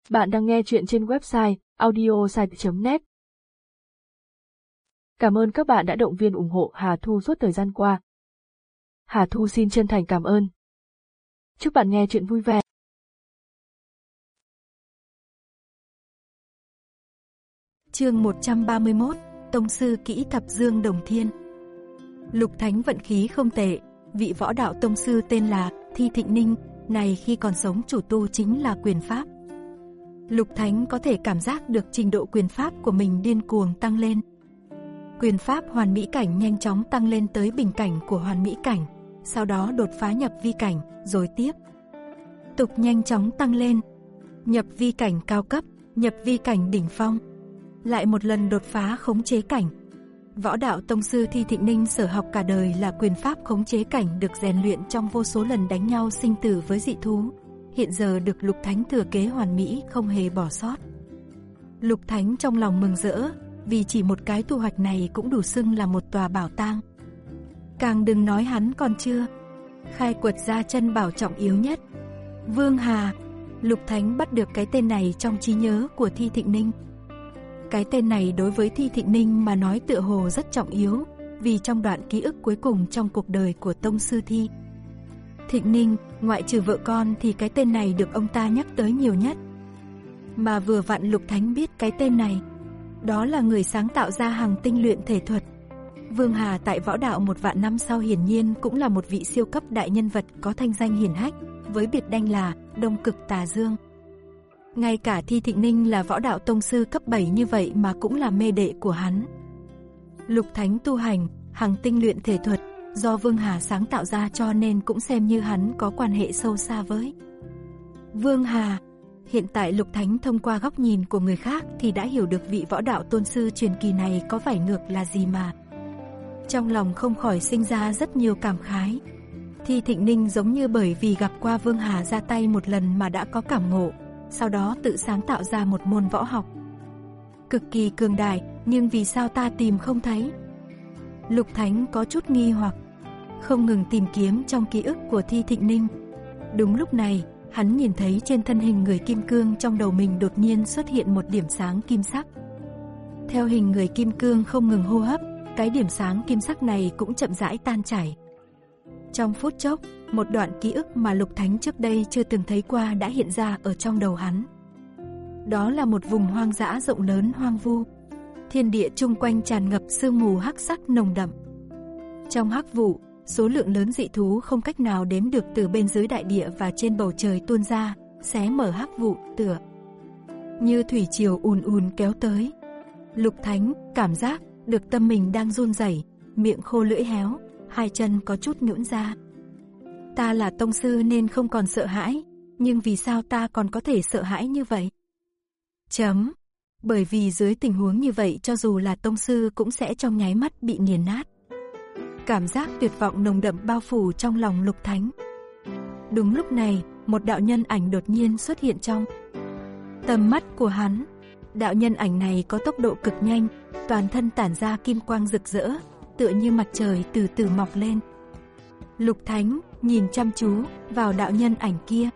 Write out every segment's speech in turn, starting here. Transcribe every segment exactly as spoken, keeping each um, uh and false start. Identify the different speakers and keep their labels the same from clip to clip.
Speaker 1: Bạn đang nghe chuyện trên website audiosite chấm net. Cảm ơn các bạn đã động viên ủng hộ Hà Thu suốt thời gian qua. Hà Thu xin chân thành cảm ơn. Chúc bạn nghe chuyện vui vẻ.
Speaker 2: Chương một trăm ba mươi mốt, Tông sư kỹ thập dương đồng thiên. Lục Thánh vận khí không tệ, vị võ đạo tông sư tên là Thi Thịnh Ninh, này khi còn sống chủ tu chính là quyền pháp. Lục Thánh có thể cảm giác được trình độ quyền pháp của mình điên cuồng tăng lên. Quyền pháp hoàn mỹ cảnh nhanh chóng tăng lên tới bình cảnh của hoàn mỹ cảnh, sau đó đột phá nhập vi cảnh, rồi tiếp tục nhanh chóng tăng lên. Nhập vi cảnh cao cấp, nhập vi cảnh đỉnh phong, lại một lần đột phá khống chế cảnh. Võ đạo tông sư Thi Thịnh Ninh sở học cả đời là quyền pháp khống chế cảnh được rèn luyện trong vô số lần đánh nhau sinh tử với dị thú. Hiện giờ được Lục Thánh thừa kế hoàn mỹ, không hề bỏ sót. Lục Thánh trong lòng mừng rỡ, vì chỉ một cái thu hoạch này cũng đủ xưng là một tòa bảo tàng. Càng đừng nói hắn còn chưa khai quật ra chân bảo trọng yếu nhất, Vương Hà. Lục Thánh bắt được cái tên này trong trí nhớ của Thi Thịnh Ninh. Cái tên này đối với Thi Thịnh Ninh mà nói tựa hồ rất trọng yếu, vì trong đoạn ký ức cuối cùng trong cuộc đời của tông sư Thi Thịnh Ninh, ngoại trừ vợ con thì cái tên này được ông ta nhắc tới nhiều nhất. Mà vừa vặn Lục Thánh biết cái tên này, đó là người sáng tạo ra hàng tinh luyện thể thuật. Vương Hà tại võ đạo một vạn năm sau hiển nhiên cũng là một vị siêu cấp đại nhân vật có thanh danh hiển hách, với biệt danh là Đông Cực Tà Dương. Ngay cả Thi Thịnh Ninh là võ đạo tông sư cấp bảy như vậy mà cũng là mê đệ của hắn. Lục Thánh tu hành hàng tinh luyện thể thuật do Vương Hà sáng tạo ra, cho nên cũng xem như hắn có quan hệ sâu xa với Vương Hà. Hiện tại Lục Thánh thông qua góc nhìn của người khác thì đã hiểu được vị võ đạo tôn sư truyền kỳ này có phải ngược là gì mà. Trong lòng không khỏi sinh ra rất nhiều cảm khái. Thi Thịnh Ninh giống như bởi vì gặp qua Vương Hà ra tay một lần mà đã có cảm ngộ, sau đó tự sáng tạo ra một môn võ học cực kỳ cường đại, nhưng vì sao ta tìm không thấy? Lục Thánh có chút nghi hoặc, không ngừng tìm kiếm trong ký ức của Thi Thịnh Ninh. Đúng lúc này, hắn nhìn thấy trên thân hình người kim cương trong đầu mình đột nhiên xuất hiện một điểm sáng kim sắc. Theo hình người kim cương không ngừng hô hấp, cái điểm sáng kim sắc này cũng chậm rãi tan chảy. Trong phút chốc, một đoạn ký ức mà Lục Thánh trước đây chưa từng thấy qua đã hiện ra ở trong đầu hắn. Đó là một vùng hoang dã rộng lớn hoang vu. Thiên địa chung quanh tràn ngập sương mù hắc sắc nồng đậm. Trong hắc vụ, số lượng lớn dị thú không cách nào đếm được từ bên dưới đại địa và trên bầu trời tuôn ra, xé mở hắc vụ, tựa như thủy triều ùn ùn kéo tới. Lục Thánh cảm giác được tâm mình đang run rẩy, miệng khô lưỡi héo, hai chân có chút nhũn ra. Ta là tông sư nên không còn sợ hãi, nhưng vì sao ta còn có thể sợ hãi như vậy? Chấm. Bởi vì dưới tình huống như vậy cho dù là tông sư cũng sẽ trong nháy mắt bị nghiền nát. Cảm giác tuyệt vọng nồng đậm bao phủ trong lòng Lục Thánh. Đúng lúc này, một đạo nhân ảnh đột nhiên xuất hiện trong tầm mắt của hắn. Đạo nhân ảnh này có tốc độ cực nhanh, toàn thân tản ra kim quang rực rỡ, tựa như mặt trời từ từ mọc lên. Lục Thánh nhìn chăm chú vào đạo nhân ảnh kia.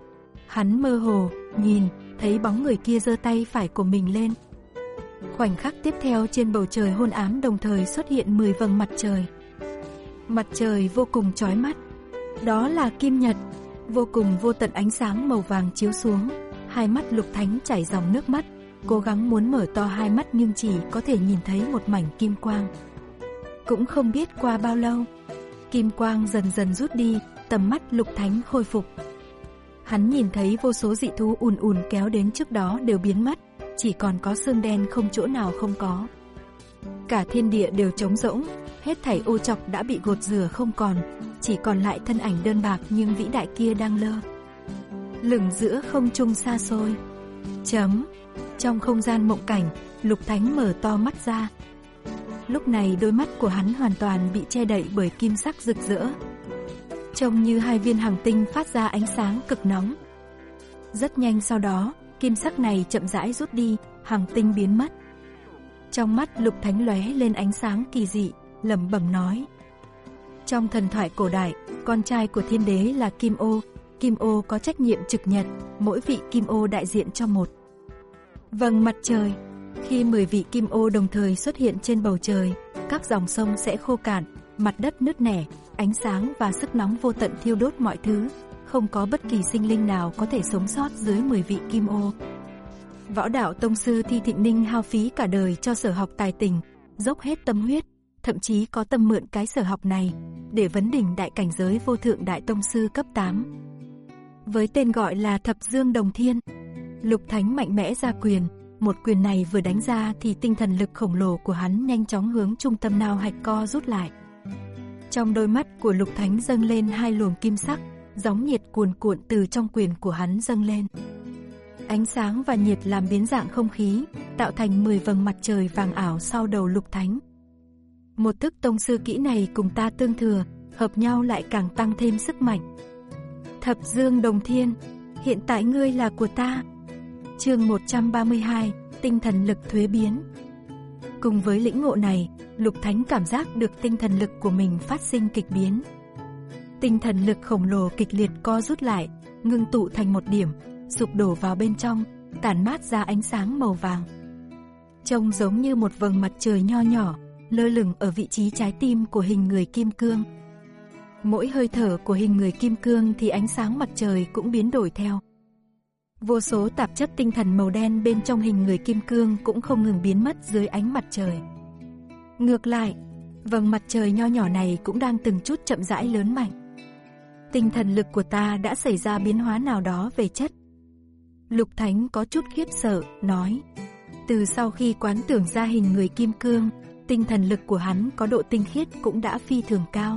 Speaker 2: Hắn mơ hồ nhìn thấy bóng người kia giơ tay phải của mình lên. Khoảnh khắc tiếp theo trên bầu trời hôn ám đồng thời xuất hiện mười vầng mặt trời. Mặt trời vô cùng chói mắt. Đó là kim nhật, vô cùng vô tận ánh sáng màu vàng chiếu xuống. Hai mắt Lục Thánh chảy dòng nước mắt, cố gắng muốn mở to hai mắt nhưng chỉ có thể nhìn thấy một mảnh kim quang. Cũng không biết qua bao lâu, kim quang dần dần rút đi, tầm mắt Lục Thánh khôi phục. Hắn nhìn thấy vô số dị thú ùn ùn kéo đến trước đó đều biến mất, chỉ còn có xương đen không chỗ nào không có. Cả thiên địa đều trống rỗng, hết thảy ô trọc đã bị gột rửa không còn, chỉ còn lại thân ảnh đơn bạc nhưng vĩ đại kia đang lơ lửng giữa không trung xa xôi. Chấm. Trong không gian mộng cảnh, Lục Thánh mở to mắt ra. Lúc này đôi mắt của hắn hoàn toàn bị che đậy bởi kim sắc rực rỡ, trông như hai viên hành tinh phát ra ánh sáng cực nóng. Rất nhanh sau đó, kim sắc này chậm rãi rút đi, hành tinh biến mất. Trong mắt Lục Thánh lóe lên ánh sáng kỳ dị, lẩm bẩm nói: Trong thần thoại cổ đại, con trai của thiên đế là Kim Ô, kim ô có trách nhiệm trực nhật, mỗi vị kim ô đại diện cho một vầng mặt trời. Khi mười vị kim ô đồng thời xuất hiện trên bầu trời, các dòng sông sẽ khô cạn, mặt đất nứt nẻ, ánh sáng và sức nóng vô tận thiêu đốt mọi thứ, không có bất kỳ sinh linh nào có thể sống sót dưới mười vị kim ô. Võ đạo tông sư Thi Thịnh Ninh hao phí cả đời cho sở học tài tình, dốc hết tâm huyết, thậm chí có tâm mượn cái sở học này để vấn đỉnh đại cảnh giới vô thượng đại tông sư cấp tám. Với tên gọi là Thập Dương Đồng Thiên, Lục Thánh mạnh mẽ ra quyền, một quyền này vừa đánh ra thì tinh thần lực khổng lồ của hắn nhanh chóng hướng trung tâm nao hạch co rút lại. Trong đôi mắt của Lục Thánh dâng lên hai luồng kim sắc, gióng nhiệt cuồn cuộn từ trong quyền của hắn dâng lên. Ánh sáng và nhiệt làm biến dạng không khí, tạo thành mười vầng mặt trời vàng ảo sau đầu Lục Thánh. Một thức tông sư kỹ này cùng ta tương thừa, hợp nhau lại càng tăng thêm sức mạnh. Thập Dương Đồng Thiên, hiện tại ngươi là của ta. Chương một trăm ba mươi hai, tinh thần lực thuế biến. Cùng với lĩnh ngộ này, Lục Thánh cảm giác được tinh thần lực của mình phát sinh kịch biến. Tinh thần lực khổng lồ kịch liệt co rút lại, ngưng tụ thành một điểm, sụp đổ vào bên trong, tản mát ra ánh sáng màu vàng. Trông giống như một vầng mặt trời nho nhỏ, lơ lửng ở vị trí trái tim của hình người kim cương. Mỗi hơi thở của hình người kim cương thì ánh sáng mặt trời cũng biến đổi theo. Vô số tạp chất tinh thần màu đen bên trong hình người kim cương cũng không ngừng biến mất dưới ánh mặt trời. Ngược lại, vầng mặt trời nho nhỏ này cũng đang từng chút chậm rãi lớn mạnh. Tinh thần lực của ta đã xảy ra biến hóa nào đó về chất. Lục Thánh có chút khiếp sợ, nói. Từ sau khi quán tưởng ra hình người kim cương, tinh thần lực của hắn có độ tinh khiết cũng đã phi thường cao.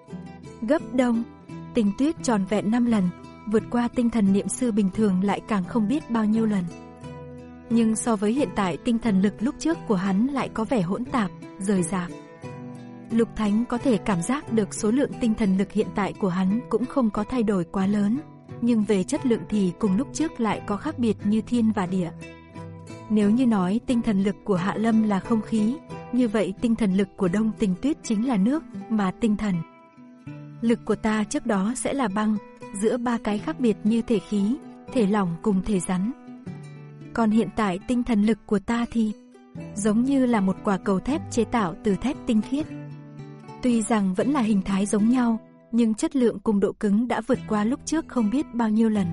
Speaker 2: Gấp đông, tinh tuyết tròn vẹn năm lần, vượt qua tinh thần niệm sư bình thường lại càng không biết bao nhiêu lần. Nhưng so với hiện tại, tinh thần lực lúc trước của hắn lại có vẻ hỗn tạp, rời rạc. Lục Thánh có thể cảm giác được số lượng tinh thần lực hiện tại của hắn cũng không có thay đổi quá lớn, nhưng về chất lượng thì cùng lúc trước lại có khác biệt như thiên và địa. Nếu như nói tinh thần lực của Hạ Lâm là không khí, như vậy tinh thần lực của Đông Tình Tuyết chính là nước, mà tinh thần lực của ta trước đó sẽ là băng, giữa ba cái khác biệt như thể khí, thể lỏng cùng thể rắn. Còn hiện tại tinh thần lực của ta thì giống như là một quả cầu thép chế tạo từ thép tinh khiết. Tuy rằng vẫn là hình thái giống nhau, nhưng chất lượng cùng độ cứng đã vượt qua lúc trước không biết bao nhiêu lần.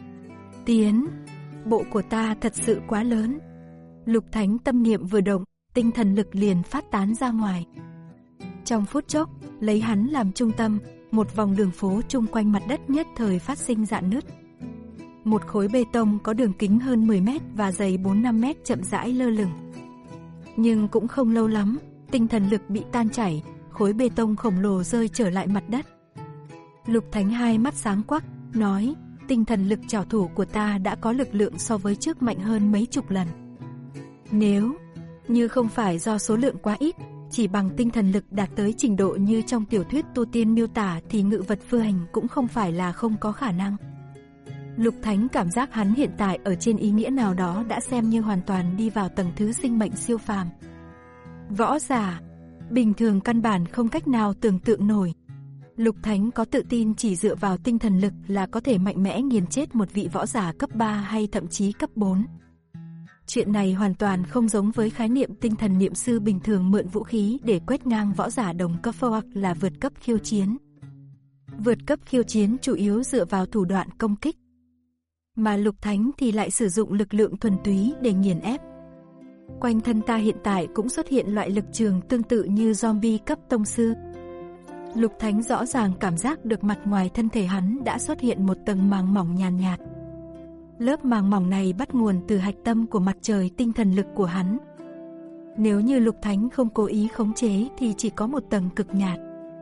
Speaker 2: Tiến bộ của ta thật sự quá lớn. Lục Thánh tâm niệm vừa động, tinh thần lực liền phát tán ra ngoài. Trong phút chốc, lấy hắn làm trung tâm, một vòng đường phố chung quanh mặt đất nhất thời phát sinh rạn nứt. Một khối bê tông có đường kính hơn mười mét và dày bốn năm mét chậm rãi lơ lửng. Nhưng cũng không lâu lắm, tinh thần lực bị tan chảy, khối bê tông khổng lồ rơi trở lại mặt đất. Lục Thánh hai mắt sáng quắc, nói, tinh thần lực trảo thủ của ta đã có lực lượng so với trước mạnh hơn mấy chục lần. Nếu như không phải do số lượng quá ít, chỉ bằng tinh thần lực đạt tới trình độ như trong tiểu thuyết tu tiên miêu tả thì ngự vật phi hành cũng không phải là không có khả năng. Lục Thánh cảm giác hắn hiện tại ở trên ý nghĩa nào đó đã xem như hoàn toàn đi vào tầng thứ sinh mệnh siêu phàm. Võ giả bình thường căn bản không cách nào tưởng tượng nổi. Lục Thánh có tự tin chỉ dựa vào tinh thần lực là có thể mạnh mẽ nghiền chết một vị võ giả cấp ba hay thậm chí cấp bốn. Chuyện này hoàn toàn không giống với khái niệm tinh thần niệm sư bình thường mượn vũ khí để quét ngang võ giả đồng cấp hoặc là vượt cấp khiêu chiến. Vượt cấp khiêu chiến chủ yếu dựa vào thủ đoạn công kích, mà Lục Thánh thì lại sử dụng lực lượng thuần túy để nghiền ép. Quanh thân ta hiện tại cũng xuất hiện loại lực trường tương tự như zombie cấp tông sư. Lục Thánh rõ ràng cảm giác được mặt ngoài thân thể hắn đã xuất hiện một tầng màng mỏng nhàn nhạt, nhạt. Lớp màng mỏng này bắt nguồn từ hạch tâm của mặt trời tinh thần lực của hắn. Nếu như Lục Thánh không cố ý khống chế thì chỉ có một tầng cực nhạt.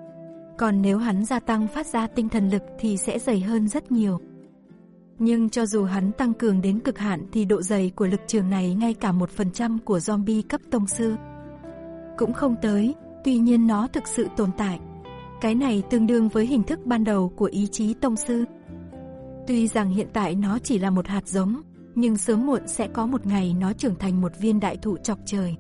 Speaker 2: Còn nếu hắn gia tăng phát ra tinh thần lực thì sẽ dày hơn rất nhiều. Nhưng cho dù hắn tăng cường đến cực hạn thì độ dày của lực trường này ngay cả một phần trăm của zombie cấp tông sư cũng không tới, tuy nhiên nó thực sự tồn tại. Cái này tương đương với hình thức ban đầu của ý chí tông sư. Tuy rằng hiện tại nó chỉ là một hạt giống, nhưng sớm muộn sẽ có một ngày nó trưởng thành một viên đại thụ chọc trời.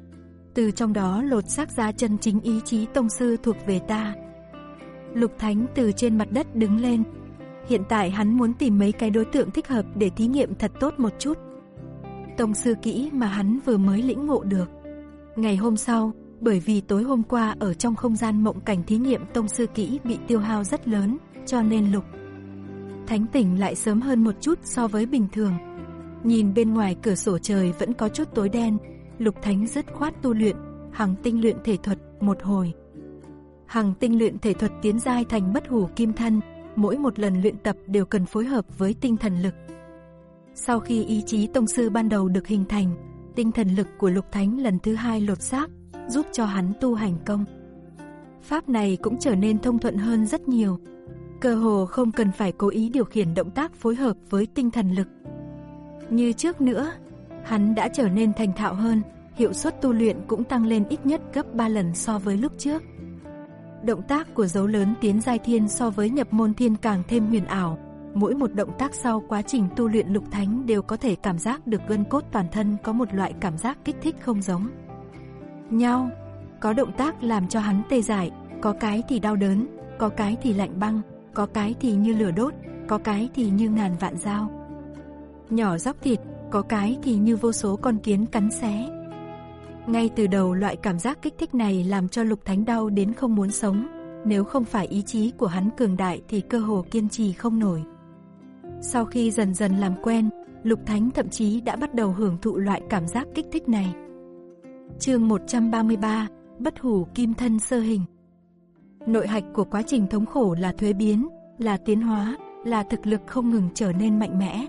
Speaker 2: Từ trong đó lột xác ra chân chính ý chí tông sư thuộc về ta. Lục Thánh từ trên mặt đất đứng lên. Hiện tại hắn muốn tìm mấy cái đối tượng thích hợp để thí nghiệm thật tốt một chút. Tông sư kỹ mà hắn vừa mới lĩnh ngộ được. Ngày hôm sau, bởi vì tối hôm qua ở trong không gian mộng cảnh thí nghiệm tông sư kỹ bị tiêu hao rất lớn, cho nên Lục Thánh tỉnh lại sớm hơn một chút so với bình thường. Nhìn bên ngoài cửa sổ trời vẫn có chút tối đen, Lục Thánh dứt khoát tu luyện Hằng tinh luyện thể thuật một hồi. Hằng tinh luyện thể thuật tiến giai thành bất hủ kim thân, mỗi một lần luyện tập đều cần phối hợp với tinh thần lực. Sau khi ý chí tông sư ban đầu được hình thành, tinh thần lực của Lục Thánh lần thứ hai lột xác, giúp cho hắn tu hành công pháp này cũng trở nên thông thuận hơn rất nhiều. Cơ hồ không cần phải cố ý điều khiển động tác phối hợp với tinh thần lực. Như trước nữa, hắn đã trở nên thành thạo hơn, hiệu suất tu luyện cũng tăng lên ít nhất gấp ba lần so với lúc trước. Động tác của dấu lớn tiến giai thiên so với nhập môn thiên càng thêm huyền ảo. Mỗi một động tác sau quá trình tu luyện Lục Thánh đều có thể cảm giác được gân cốt toàn thân có một loại cảm giác kích thích không giống nhau. Có động tác làm cho hắn tê dại, có cái thì đau đớn, có cái thì lạnh băng, có cái thì như lửa đốt, có cái thì như ngàn vạn dao nhỏ róc thịt, có cái thì như vô số con kiến cắn xé. Ngay từ đầu loại cảm giác kích thích này làm cho Lục Thánh đau đến không muốn sống, nếu không phải ý chí của hắn cường đại thì cơ hồ kiên trì không nổi. Sau khi dần dần làm quen, Lục Thánh thậm chí đã bắt đầu hưởng thụ loại cảm giác kích thích này. Chương một trăm ba mươi ba, bất hủ kim thân sơ hình. Nội hạch của quá trình thống khổ là thuế biến, là tiến hóa, là thực lực không ngừng trở nên mạnh mẽ.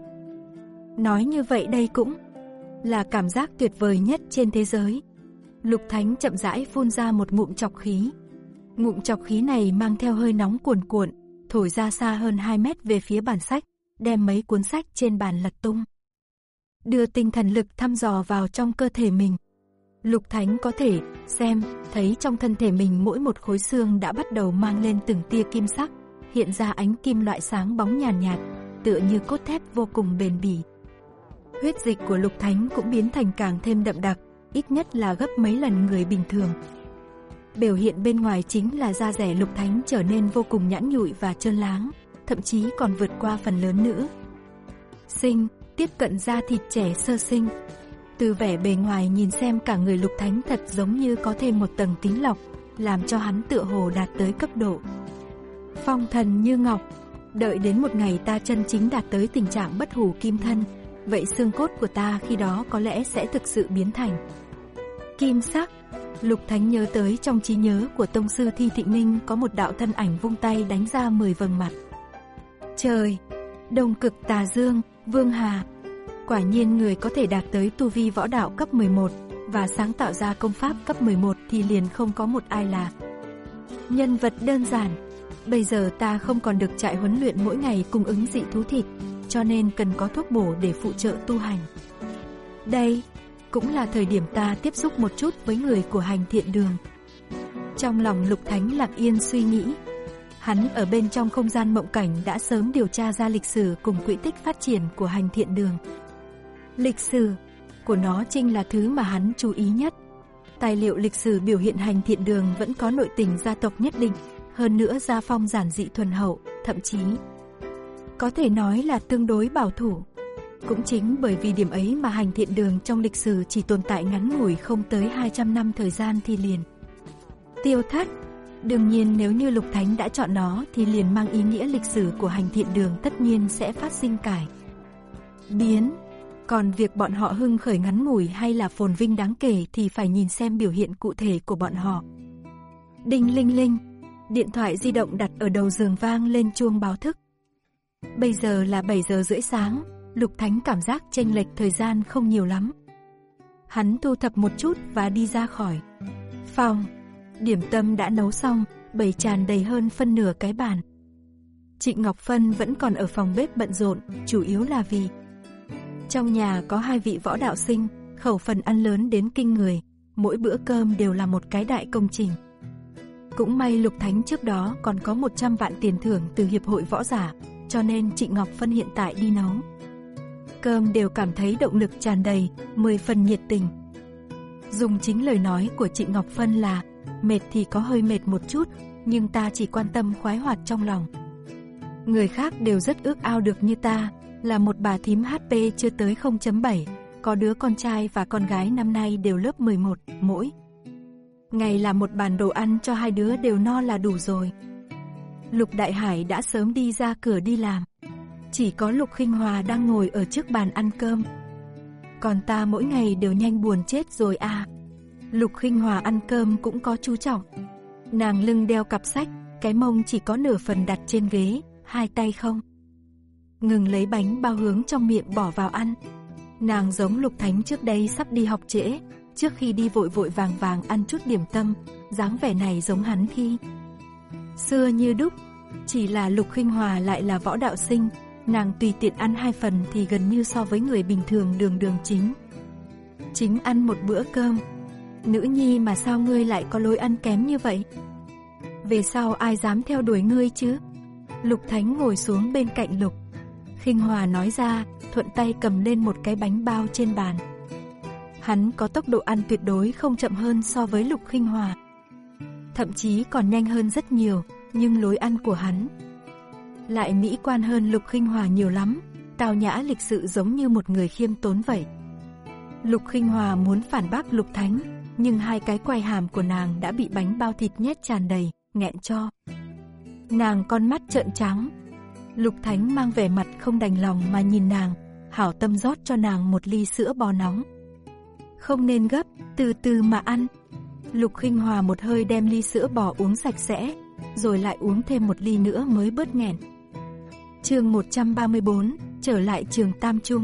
Speaker 2: Nói như vậy đây cũng là cảm giác tuyệt vời nhất trên thế giới. Lục Thánh chậm rãi phun ra một ngụm trọc khí. Ngụm trọc khí này mang theo hơi nóng cuồn cuộn, thổi ra xa hơn hai mét về phía bàn sách, đem mấy cuốn sách trên bàn lật tung. Đưa tinh thần lực thăm dò vào trong cơ thể mình. Lục Thánh có thể xem, thấy trong thân thể mình mỗi một khối xương đã bắt đầu mang lên từng tia kim sắc, hiện ra ánh kim loại sáng bóng nhàn nhạt, nhạt, tựa như cốt thép vô cùng bền bỉ. Huyết dịch của Lục Thánh cũng biến thành càng thêm đậm đặc, ít nhất là gấp mấy lần người bình thường. Biểu hiện bên ngoài chính là da dẻ Lục Thánh trở nên vô cùng nhẵn nhụi và trơn láng, thậm chí còn vượt qua phần lớn nữ sinh, tiếp cận da thịt trẻ sơ sinh. Từ vẻ bề ngoài nhìn xem cả người Lục Thánh thật giống như có thêm một tầng kính lọc, làm cho hắn tựa hồ đạt tới cấp độ phong thần như ngọc. Đợi đến một ngày ta chân chính đạt tới tình trạng bất hủ kim thân, vậy xương cốt của ta khi đó có lẽ sẽ thực sự biến thành kim sắc. Lục Thánh nhớ tới trong trí nhớ của tông sư Thi Thịnh Ninh có một đạo thân ảnh vung tay đánh ra mười vầng mặt trời, Đông Cực Tà Dương, Vương Hà. Quả nhiên người có thể đạt tới tu vi võ đạo cấp mười một và sáng tạo ra công pháp cấp mười một thì liền không có một ai là nhân vật đơn giản. Bây giờ ta không còn được trại huấn luyện mỗi ngày cung ứng dị thú thịt, cho nên cần có thuốc bổ để phụ trợ tu hành. Đây cũng là thời điểm ta tiếp xúc một chút với người của hành thiện đường. Trong lòng Lục Thánh lặng yên suy nghĩ. Hắn ở bên trong không gian mộng cảnh đã sớm điều tra ra lịch sử cùng quỹ tích phát triển của hành thiện đường. Lịch sử của nó chính là thứ mà hắn chú ý nhất. Tài liệu lịch sử biểu hiện hành thiện đường vẫn có nội tình gia tộc nhất định, hơn nữa gia phong giản dị thuần hậu, thậm chí có thể nói là tương đối bảo thủ. Cũng chính bởi vì điểm ấy mà hành thiện đường trong lịch sử chỉ tồn tại ngắn ngủi không tới hai trăm năm thời gian thì liền tiêu thất. Đương nhiên nếu như Lục Thánh đã chọn nó thì liền mang ý nghĩa lịch sử của hành thiện đường tất nhiên sẽ phát sinh cải biến. Còn việc bọn họ hưng khởi ngắn ngủi hay là phồn vinh đáng kể thì phải nhìn xem biểu hiện cụ thể của bọn họ. Đinh linh linh, điện thoại di động đặt ở đầu giường vang lên chuông báo thức. Bây giờ là bảy giờ rưỡi sáng, Lục Thánh cảm giác chênh lệch thời gian không nhiều lắm. Hắn thu thập một chút và đi ra khỏi phòng. Điểm tâm đã nấu xong, bày tràn đầy hơn phân nửa cái bàn. Trịnh Ngọc Phân vẫn còn ở phòng bếp bận rộn, chủ yếu là vì trong nhà có hai vị võ đạo sinh, khẩu phần ăn lớn đến kinh người, mỗi bữa cơm đều là một cái đại công trình. Cũng may Lục Thánh trước đó còn có một trăm vạn tiền thưởng từ Hiệp hội Võ Giả, cho nên Trịnh Ngọc Phân hiện tại đi nấu cơm đều cảm thấy động lực tràn đầy, mười phần nhiệt tình. Dùng chính lời nói của Trịnh Ngọc Phân là mệt thì có hơi mệt một chút, nhưng ta chỉ quan tâm khoái hoạt trong lòng. Người khác đều rất ước ao được như ta, là một bà thím hát pê chưa tới không chấm bảy, có đứa con trai và con gái năm nay đều lớp mười một, mỗi ngày làm một bàn đồ ăn cho hai đứa đều no là đủ rồi. Lục Đại Hải đã sớm đi ra cửa đi làm. Chỉ có Lục Khinh Hòa đang ngồi ở trước bàn ăn cơm. Còn ta mỗi ngày đều nhanh buồn chết rồi à. Lục Khinh Hòa ăn cơm cũng có chú trọng. Nàng lưng đeo cặp sách, cái mông chỉ có nửa phần đặt trên ghế, hai tay không ngừng lấy bánh bao hướng trong miệng bỏ vào ăn. Nàng giống Lục Thánh trước đây sắp đi học trễ, trước khi đi vội vội vàng vàng ăn chút điểm tâm, dáng vẻ này giống hắn khi xưa như đúc. Chỉ là Lục Khinh Hòa lại là võ đạo sinh, nàng tùy tiện ăn hai phần thì gần như so với người bình thường đường đường chính chính ăn một bữa cơm. Nữ nhi mà sao ngươi lại có lối ăn kém như vậy? Về sau ai dám theo đuổi ngươi chứ? Lục Thánh ngồi xuống bên cạnh Lục Khinh Hòa nói ra, thuận tay cầm lên một cái bánh bao trên bàn. Hắn có tốc độ ăn tuyệt đối không chậm hơn so với Lục Khinh Hòa, thậm chí còn nhanh hơn rất nhiều, nhưng lối ăn của hắn lại mỹ quan hơn Lục Khinh Hòa nhiều lắm, tao nhã lịch sự giống như một người khiêm tốn vậy. Lục Khinh Hòa muốn phản bác Lục Thánh, nhưng hai cái quai hàm của nàng đã bị bánh bao thịt nhét tràn đầy, nghẹn cho nàng con mắt trợn trắng. Lục Thánh mang vẻ mặt không đành lòng mà nhìn nàng, hảo tâm rót cho nàng một ly sữa bò nóng. Không nên gấp, từ từ mà ăn. Lục Khinh Hòa một hơi đem ly sữa bò uống sạch sẽ, rồi lại uống thêm một ly nữa mới bớt nghẹn. Chương một trăm ba mươi tư, trở lại trường Tam Trung.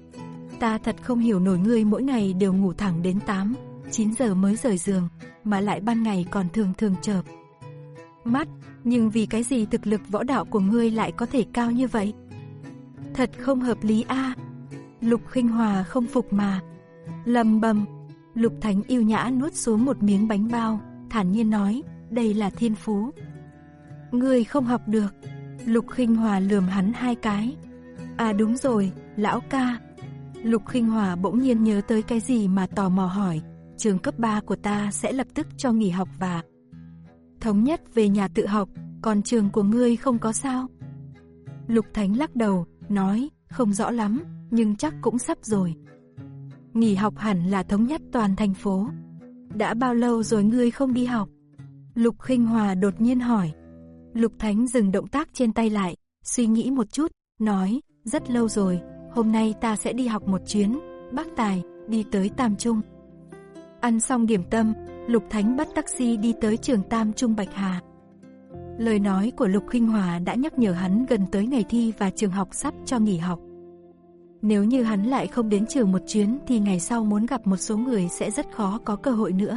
Speaker 2: Ta thật không hiểu nổi ngươi mỗi ngày đều ngủ thẳng đến tám, chín giờ mới rời giường, mà lại ban ngày còn thường thường chợp mắt, nhưng vì cái gì thực lực võ đạo của ngươi lại có thể cao như vậy? Thật không hợp lý a. À. Lục Khinh Hòa không phục mà lầm bầm. Lục Thánh yêu nhã nuốt xuống một miếng bánh bao, thản nhiên nói, đây là thiên phú. Ngươi không học được. Lục Khinh Hòa lườm hắn hai cái. À đúng rồi, lão ca. Lục Khinh Hòa bỗng nhiên nhớ tới cái gì mà tò mò hỏi, trường cấp ba của ta sẽ lập tức cho nghỉ học và thống nhất về nhà tự học, còn trường của ngươi không có sao? Lục Thánh lắc đầu, nói, không rõ lắm, nhưng chắc cũng sắp rồi. Nghỉ học hẳn là thống nhất toàn thành phố. Đã bao lâu rồi ngươi không đi học? Lục Khinh Hòa đột nhiên hỏi. Lục Thánh dừng động tác trên tay lại, suy nghĩ một chút, nói, rất lâu rồi, hôm nay ta sẽ đi học một chuyến, bác Tài, đi tới Tam Trung. Ăn xong điểm tâm, Lục Thánh bắt taxi đi tới trường Tam Trung Bạch Hà. Lời nói của Lục Khinh Hòa đã nhắc nhở hắn gần tới ngày thi và trường học sắp cho nghỉ học. Nếu như hắn lại không đến trường một chuyến thì ngày sau muốn gặp một số người sẽ rất khó có cơ hội nữa.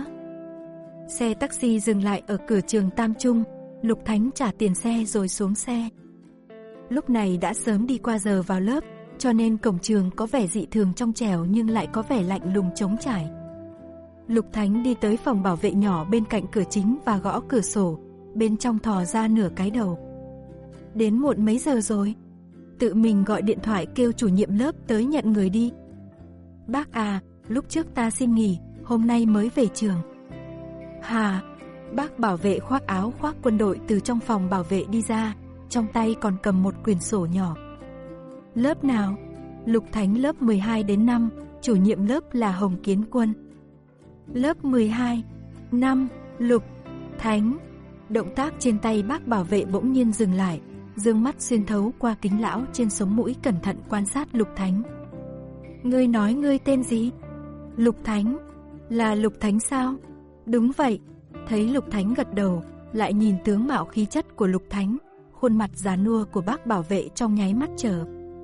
Speaker 2: Xe taxi dừng lại ở cửa trường Tam Trung, Lục Thánh trả tiền xe rồi xuống xe. Lúc này đã sớm đi qua giờ vào lớp, cho nên cổng trường có vẻ dị thường trong trẻo nhưng lại có vẻ lạnh lùng trống trải. Lục Thánh đi tới phòng bảo vệ nhỏ bên cạnh cửa chính và gõ cửa sổ, bên trong thò ra nửa cái đầu. Đến muộn mấy giờ rồi? Tự mình gọi điện thoại kêu chủ nhiệm lớp tới nhận người đi. Bác à, lúc trước ta xin nghỉ, hôm nay mới về trường. Hà, bác bảo vệ khoác áo khoác quân đội từ trong phòng bảo vệ đi ra, trong tay còn cầm một quyển sổ nhỏ. Lớp nào? Lục Thánh lớp mười hai đến năm, chủ nhiệm lớp là Hồng Kiến Quân. Lớp mười hai, năm, Lục Thánh. Động tác trên tay bác bảo vệ bỗng nhiên dừng lại, dương mắt xuyên thấu qua kính lão trên sống mũi cẩn thận quan sát Lục Thánh. Ngươi nói ngươi tên gì? Lục Thánh. Là Lục Thánh sao? Đúng vậy. Thấy Lục Thánh gật đầu, lại nhìn tướng mạo khí chất của Lục Thánh, khuôn mặt già nua của bác bảo vệ trong nháy mắt trở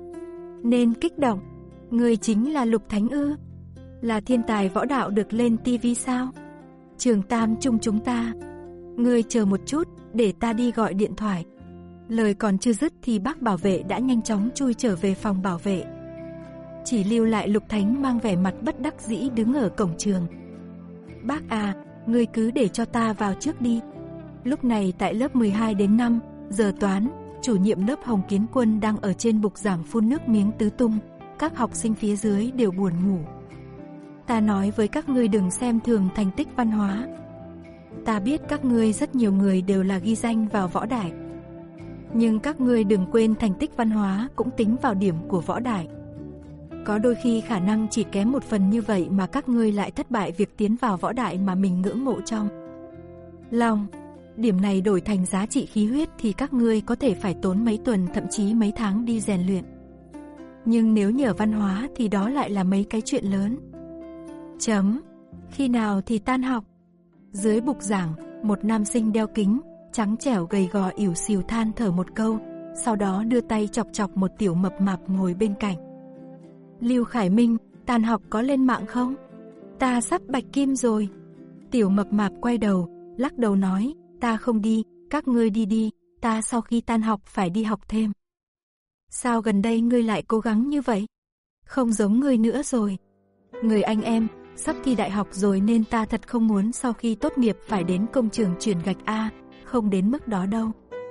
Speaker 2: nên kích động. Ngươi chính là Lục Thánh ư? Là thiên tài võ đạo được lên tivi sao? Trường Tam Trung chúng ta. Ngươi chờ một chút, để ta đi gọi điện thoại. Lời còn chưa dứt thì bác bảo vệ đã nhanh chóng chui trở về phòng bảo vệ, chỉ lưu lại Lục Thánh mang vẻ mặt bất đắc dĩ đứng ở cổng trường. Bác à, ngươi cứ để cho ta vào trước đi. Lúc này tại lớp mười hai đến năm, giờ toán, chủ nhiệm lớp Hồng Kiến Quân đang ở trên bục giảng phun nước miếng tứ tung, các học sinh phía dưới đều buồn ngủ. Ta nói với các ngươi đừng xem thường thành tích văn hóa. Ta biết các ngươi rất nhiều người đều là ghi danh vào võ đài, Nhưng các ngươi đừng quên thành tích văn hóa cũng tính vào điểm của võ đại. Có đôi khi khả năng chỉ kém một phần như vậy mà các ngươi lại thất bại việc tiến vào võ đại mà mình ngưỡng mộ trong lòng. Điểm này đổi thành giá trị khí huyết thì các ngươi có thể phải tốn mấy tuần thậm chí mấy tháng đi rèn luyện. Nhưng nếu nhờ văn hóa thì đó lại là mấy cái chuyện lớn. Chấm. Khi nào thì tan học? Dưới bục giảng, một nam sinh đeo kính, trắng trẻo gầy gò ỉu xìu than thở một câu, sau đó đưa tay chọc chọc một tiểu mập mạp ngồi bên cạnh. Lưu Khải Minh, tan học có lên mạng không? Ta sắp bạch kim rồi. Tiểu mập mạp quay đầu, lắc đầu nói, ta không đi, các ngươi đi đi, ta sau khi tan học phải đi học thêm. Sao gần đây ngươi lại cố gắng như vậy? Không giống ngươi nữa rồi. Người anh em, sắp thi đại học rồi nên ta thật không muốn sau khi tốt nghiệp phải đến công trường chuyển gạch A, không đến mức đó đâu.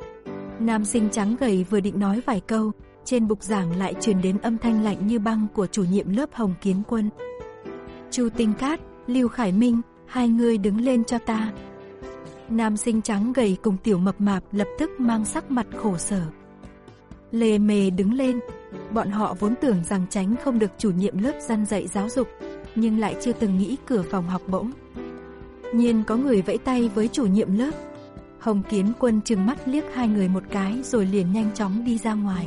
Speaker 2: Nam sinh trắng gầy vừa định nói vài câu, trên bục giảng lại truyền đến âm thanh lạnh như băng của chủ nhiệm lớp Hồng Kiến Quân. Chu Tinh Cát, Lưu Khải Minh, hai người đứng lên cho ta. Nam sinh trắng gầy cùng tiểu mập mạp lập tức mang sắc mặt khổ sở. Lề mề đứng lên, bọn họ vốn tưởng rằng tránh không được chủ nhiệm lớp răn dạy giáo dục, nhưng lại chưa từng nghĩ cửa phòng học bỗng nhiên có người vẫy tay với chủ nhiệm lớp. Hồng Kiến Quân trừng mắt liếc hai người một cái rồi liền nhanh chóng đi ra ngoài.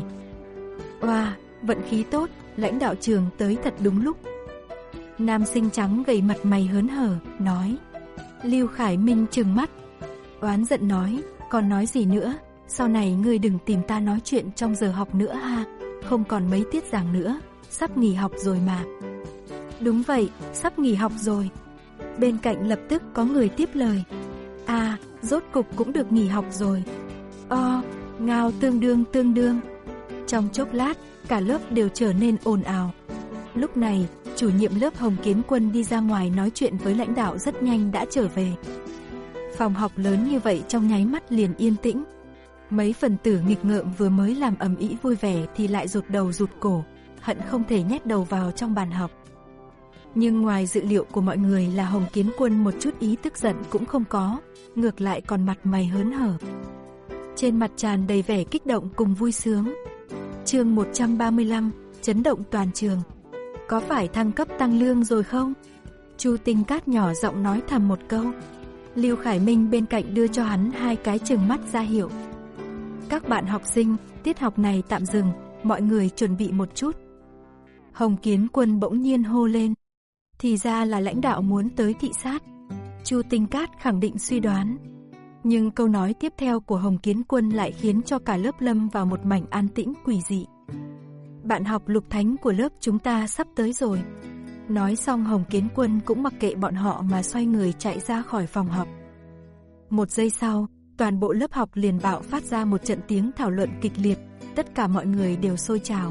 Speaker 2: Oa, vận khí tốt, lãnh đạo trường tới thật đúng lúc. Nam sinh trắng gầy mặt mày hớn hở, nói. Lưu Khải Minh trừng mắt, oán giận nói, còn nói gì nữa, sau này ngươi đừng tìm ta nói chuyện trong giờ học nữa ha, không còn mấy tiết giảng nữa, sắp nghỉ học rồi mà. Đúng vậy, sắp nghỉ học rồi. Bên cạnh lập tức có người tiếp lời. À, rốt cục cũng được nghỉ học rồi. O, ngao tương đương tương đương. Trong chốc lát, cả lớp đều trở nên ồn ào. Lúc này, chủ nhiệm lớp Hồng Kiến Quân đi ra ngoài nói chuyện với lãnh đạo rất nhanh đã trở về. Phòng học lớn như vậy trong nháy mắt liền yên tĩnh. Mấy phần tử nghịch ngợm vừa mới làm ầm ĩ vui vẻ thì lại rụt đầu rụt cổ, hận không thể nhét đầu vào trong bàn học. Nhưng ngoài dự liệu của mọi người là Hồng Kiến Quân một chút ý tức giận cũng không có, ngược lại còn mặt mày hớn hở. Trên mặt tràn đầy vẻ kích động cùng vui sướng. Chương một trăm ba mươi lăm, chấn động toàn trường. Có phải thăng cấp tăng lương rồi không? Chu Tinh Cát nhỏ giọng nói thầm một câu. Lưu Khải Minh bên cạnh đưa cho hắn hai cái trừng mắt ra hiệu. Các bạn học sinh, tiết học này tạm dừng, mọi người chuẩn bị một chút. Hồng Kiến Quân bỗng nhiên hô lên. Thì ra là lãnh đạo muốn tới thị sát. Chu Tinh Cát khẳng định suy đoán. Nhưng câu nói tiếp theo của Hồng Kiến Quân lại khiến cho cả lớp lâm vào một mảnh an tĩnh quỷ dị. Bạn học Lục Thánh của lớp chúng ta sắp tới rồi. Nói xong Hồng Kiến Quân cũng mặc kệ bọn họ mà xoay người chạy ra khỏi phòng học. Một giây sau, toàn bộ lớp học liền bạo phát ra một trận tiếng thảo luận kịch liệt, tất cả mọi người đều sôi trào.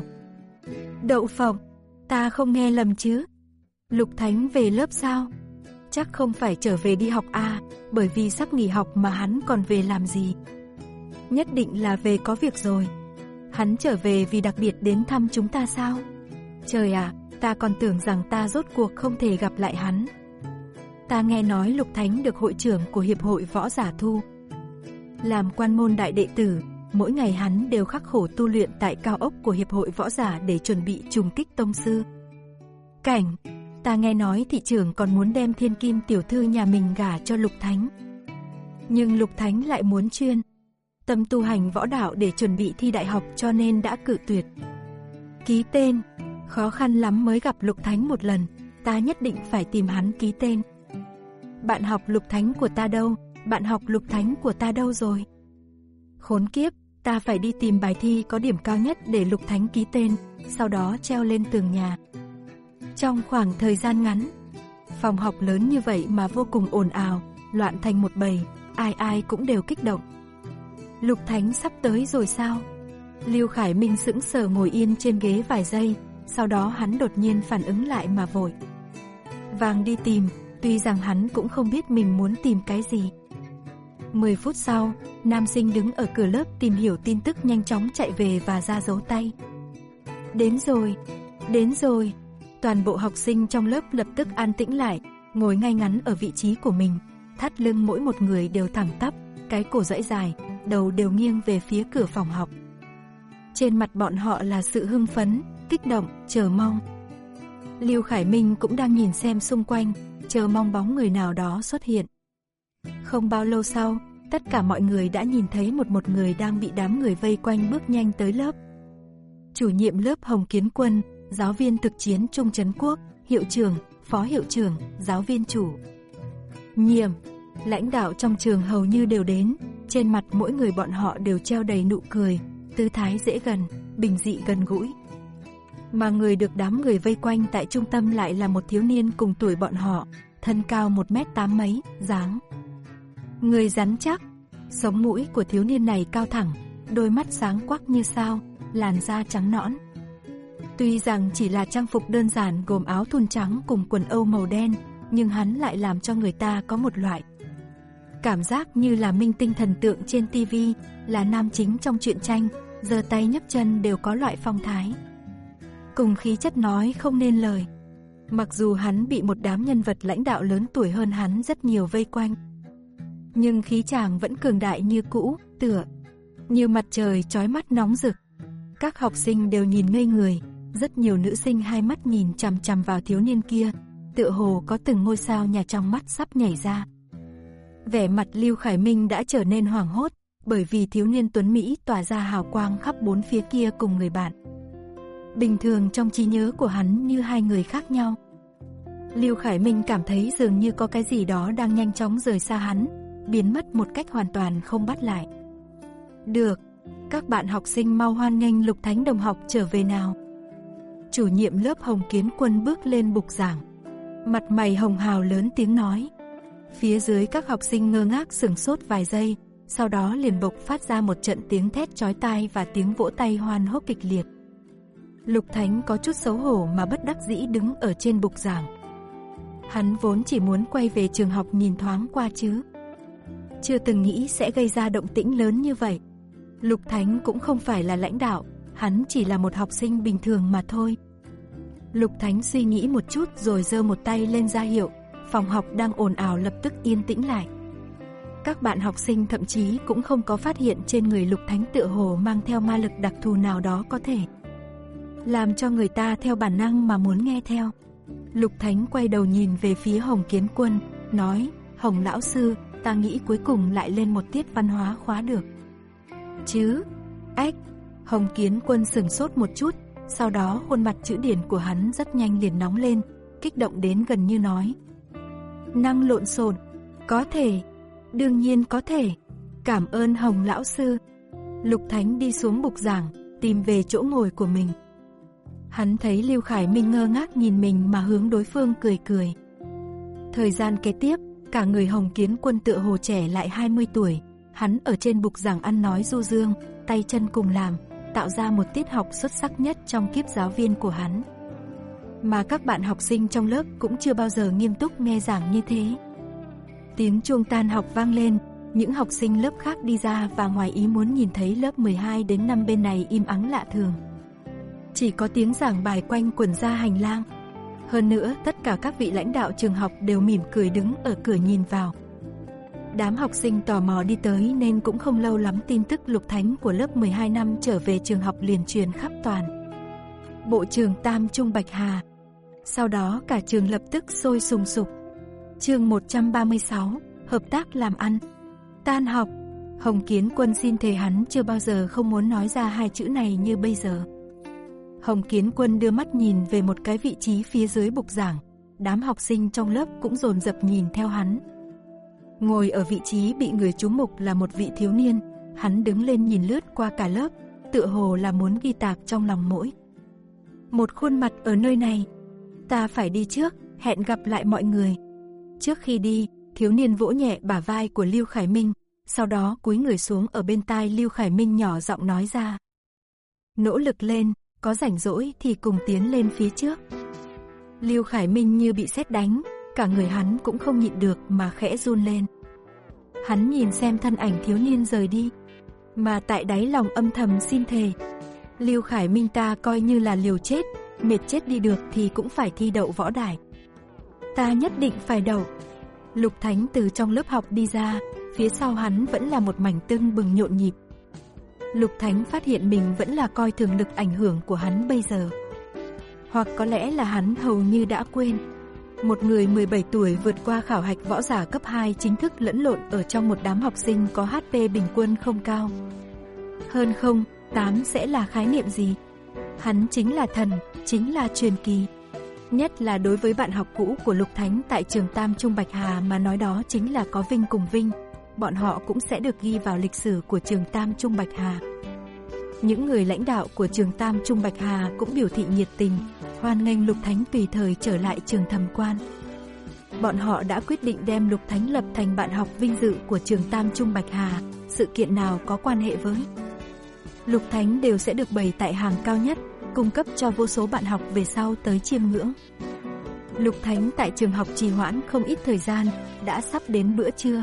Speaker 2: Đậu phộng, ta không nghe lầm chứ? Lục Thánh về lớp sao? Chắc không phải trở về đi học à, bởi vì sắp nghỉ học mà hắn còn về làm gì? Nhất định là về có việc rồi. Hắn trở về vì đặc biệt đến thăm chúng ta sao? Trời à, ta còn tưởng rằng ta rốt cuộc không thể gặp lại hắn. Ta nghe nói Lục Thánh được hội trưởng của Hiệp hội Võ Giả thu làm quan môn đại đệ tử, mỗi ngày hắn đều khắc khổ tu luyện tại cao ốc của Hiệp hội Võ Giả để chuẩn bị trùng kích tông sư. Cảnh, ta nghe nói thị trưởng còn muốn đem Thiên Kim tiểu thư nhà mình gả cho Lục Thánh. Nhưng Lục Thánh lại muốn chuyên tâm tu hành võ đạo để chuẩn bị thi đại học cho nên đã cự tuyệt. Ký tên, khó khăn lắm mới gặp Lục Thánh một lần, ta nhất định phải tìm hắn ký tên. Bạn học Lục Thánh của ta đâu? Bạn học Lục Thánh của ta đâu rồi? Khốn kiếp, ta phải đi tìm bài thi có điểm cao nhất để Lục Thánh ký tên, sau đó treo lên tường nhà. Trong khoảng thời gian ngắn, phòng học lớn như vậy mà vô cùng ồn ào, loạn thành một bầy, ai ai cũng đều kích động. Lục Thánh sắp tới rồi sao? Lưu Khải Minh sững sờ ngồi yên trên ghế vài giây, sau đó hắn đột nhiên phản ứng lại mà vội vàng đi tìm, tuy rằng hắn cũng không biết mình muốn tìm cái gì. Mười phút sau, nam sinh đứng ở cửa lớp tìm hiểu tin tức nhanh chóng chạy về và ra dấu tay. Đến rồi, đến rồi. Toàn bộ học sinh trong lớp lập tức an tĩnh lại, ngồi ngay ngắn ở vị trí của mình, thắt lưng mỗi một người đều thẳng tắp, cái cổ dãy dài, đầu đều nghiêng về phía cửa phòng học. Trên mặt bọn họ là sự hưng phấn, kích động, chờ mong. Lưu Khải Minh cũng đang nhìn xem xung quanh, chờ mong bóng người nào đó xuất hiện. Không bao lâu sau, tất cả mọi người đã nhìn thấy một một người đang bị đám người vây quanh bước nhanh tới lớp. Chủ nhiệm lớp Hồng Kiến Quân, giáo viên thực chiến Trung Trấn Quốc, hiệu trưởng, phó hiệu trưởng, giáo viên chủ nhiệm, lãnh đạo trong trường hầu như đều đến. Trên mặt mỗi người bọn họ đều treo đầy nụ cười, tư thái dễ gần, bình dị gần gũi. Mà người được đám người vây quanh tại trung tâm lại là một thiếu niên cùng tuổi bọn họ, thân cao một mét tám mấy, dáng người rắn chắc. Sống mũi của thiếu niên này cao thẳng, đôi mắt sáng quắc như sao, làn da trắng nõn. Tuy rằng chỉ là trang phục đơn giản gồm áo thun trắng cùng quần âu màu đen, nhưng hắn lại làm cho người ta có một loại cảm giác như là minh tinh thần tượng trên ti vi, là nam chính trong truyện tranh, giơ tay nhấc chân đều có loại phong thái, cùng khí chất nói không nên lời. Mặc dù hắn bị một đám nhân vật lãnh đạo lớn tuổi hơn hắn rất nhiều vây quanh, nhưng khí chàng vẫn cường đại như cũ, tựa như mặt trời chói mắt nóng rực. Các học sinh đều nhìn ngây người, rất nhiều nữ sinh hai mắt nhìn chằm chằm vào thiếu niên kia, tựa hồ có từng ngôi sao nhà trong mắt sắp nhảy ra. Vẻ mặt Lưu Khải Minh đã trở nên hoảng hốt, bởi vì thiếu niên tuấn Mỹ tỏa ra hào quang khắp bốn phía kia cùng người bạn bình thường trong trí nhớ của hắn như hai người khác nhau. Lưu Khải Minh cảm thấy dường như có cái gì đó đang nhanh chóng rời xa hắn, biến mất một cách hoàn toàn không bắt lại được. Các bạn học sinh mau hoan nghênh Lục Thánh đồng học trở về nào. Chủ nhiệm lớp Hồng Kiến Quân bước lên bục giảng, mặt mày hồng hào lớn tiếng nói. Phía dưới các học sinh ngơ ngác sửng sốt vài giây, sau đó liền bộc phát ra một trận tiếng thét chói tai và tiếng vỗ tay hoan hô kịch liệt. Lục Thánh có chút xấu hổ mà bất đắc dĩ đứng ở trên bục giảng. Hắn vốn chỉ muốn quay về trường học nhìn thoáng qua chứ chưa từng nghĩ sẽ gây ra động tĩnh lớn như vậy. Lục Thánh cũng không phải là lãnh đạo, hắn chỉ là một học sinh bình thường mà thôi. Lục Thánh suy nghĩ một chút rồi giơ một tay lên ra hiệu, phòng học đang ồn ào lập tức yên tĩnh lại. Các bạn học sinh thậm chí cũng không có phát hiện trên người Lục Thánh tựa hồ mang theo ma lực đặc thù nào đó có thể làm cho người ta theo bản năng mà muốn nghe theo. Lục Thánh quay đầu nhìn về phía Hồng Kiến Quân, nói, Hồng lão sư, ta nghĩ cuối cùng lại lên một tiết văn hóa khóa được chứ? Ách! Hồng Kiến Quân sửng sốt một chút, sau đó khuôn mặt chữ điển của hắn rất nhanh liền nóng lên, kích động đến gần như nói. Năng lộn xộn, có thể, đương nhiên có thể, cảm ơn Hồng lão sư. Lục Thánh đi xuống bục giảng, tìm về chỗ ngồi của mình. Hắn thấy Lưu Khải Minh ngơ ngác nhìn mình mà hướng đối phương cười cười. Thời gian kế tiếp, cả người Hồng Kiến Quân tựa hồ trẻ lại hai mươi tuổi, hắn ở trên bục giảng ăn nói du dương, tay chân cùng làm, tạo ra một tiết học xuất sắc nhất trong kiếp giáo viên của hắn. Mà các bạn học sinh trong lớp cũng chưa bao giờ nghiêm túc nghe giảng như thế. Tiếng chuông tan học vang lên, những học sinh lớp khác đi ra và ngoài ý muốn nhìn thấy lớp mười hai đến năm bên này im ắng lạ thường. Chỉ có tiếng giảng bài quanh quẩn ra hành lang. Hơn nữa, tất cả các vị lãnh đạo trường học đều mỉm cười đứng ở cửa nhìn vào. Đám học sinh tò mò đi tới nên cũng không lâu lắm tin tức Lục Thánh của lớp mười hai năm trở về trường học liền truyền khắp toàn bộ trường Tam Trung Bạch Hà. Sau đó cả trường lập tức sôi sùng sục. Chương một trăm ba mươi sáu, hợp tác làm ăn. Tan học, Hồng Kiến Quân xin thề hắn chưa bao giờ không muốn nói ra hai chữ này như bây giờ. Hồng Kiến Quân đưa mắt nhìn về một cái vị trí phía dưới bục giảng, đám học sinh trong lớp cũng dồn dập nhìn theo hắn. Ngồi ở vị trí bị người chú mục là một vị thiếu niên, hắn đứng lên nhìn lướt qua cả lớp, tựa hồ là muốn ghi tạc trong lòng mỗi một khuôn mặt ở nơi này. Ta phải đi trước, hẹn gặp lại mọi người. Trước khi đi, thiếu niên vỗ nhẹ bả vai của Lưu Khải Minh, sau đó cúi người xuống ở bên tai Lưu Khải Minh nhỏ giọng nói ra. Nỗ lực lên, có rảnh rỗi thì cùng tiến lên phía trước. Lưu Khải Minh như bị sét đánh, cả người hắn cũng không nhịn được mà khẽ run lên. Hắn nhìn xem thân ảnh thiếu niên rời đi, mà tại đáy lòng âm thầm xin thề. Lưu Khải Minh ta coi như là liều chết, mệt chết đi được thì cũng phải thi đậu võ đài. Ta nhất định phải đậu. Lục Thánh từ trong lớp học đi ra, phía sau hắn vẫn là một mảnh tưng bừng nhộn nhịp. Lục Thánh phát hiện mình vẫn là coi thường lực ảnh hưởng của hắn bây giờ. Hoặc có lẽ là hắn hầu như đã quên. Một người mười bảy tuổi vượt qua khảo hạch võ giả cấp hai chính thức lẫn lộn ở trong một đám học sinh có hát pê bình quân không cao. Hơn không, tám sẽ là khái niệm gì? Hắn chính là thần, chính là truyền kỳ. Nhất là đối với bạn học cũ của Lục Thánh tại trường Tam Trung Bạch Hà mà nói đó chính là có vinh cùng vinh. Bọn họ cũng sẽ được ghi vào lịch sử của trường Tam Trung Bạch Hà. Những người lãnh đạo của trường Tam Trung Bạch Hà cũng biểu thị nhiệt tình, hoan nghênh Lục Thánh tùy thời trở lại trường Thẩm Quan. Bọn họ đã quyết định đem Lục Thánh lập thành bạn học vinh dự của trường Tam Trung Bạch Hà, sự kiện nào có quan hệ với Lục Thánh đều sẽ được bày tại hàng cao nhất, cung cấp cho vô số bạn học về sau tới chiêm ngưỡng. Lục Thánh tại trường học trì hoãn không ít thời gian, đã sắp đến bữa trưa.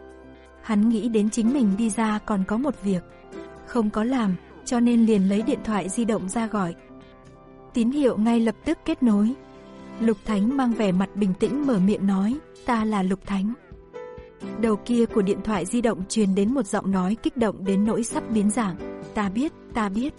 Speaker 2: Hắn nghĩ đến chính mình đi ra còn có một việc không có làm, cho nên liền lấy điện thoại di động ra gọi. Tín hiệu ngay lập tức kết nối. Lục Thánh mang vẻ mặt bình tĩnh mở miệng nói, ta là Lục Thánh. Đầu kia của điện thoại di động truyền đến một giọng nói kích động đến nỗi sắp biến dạng, ta biết, ta biết.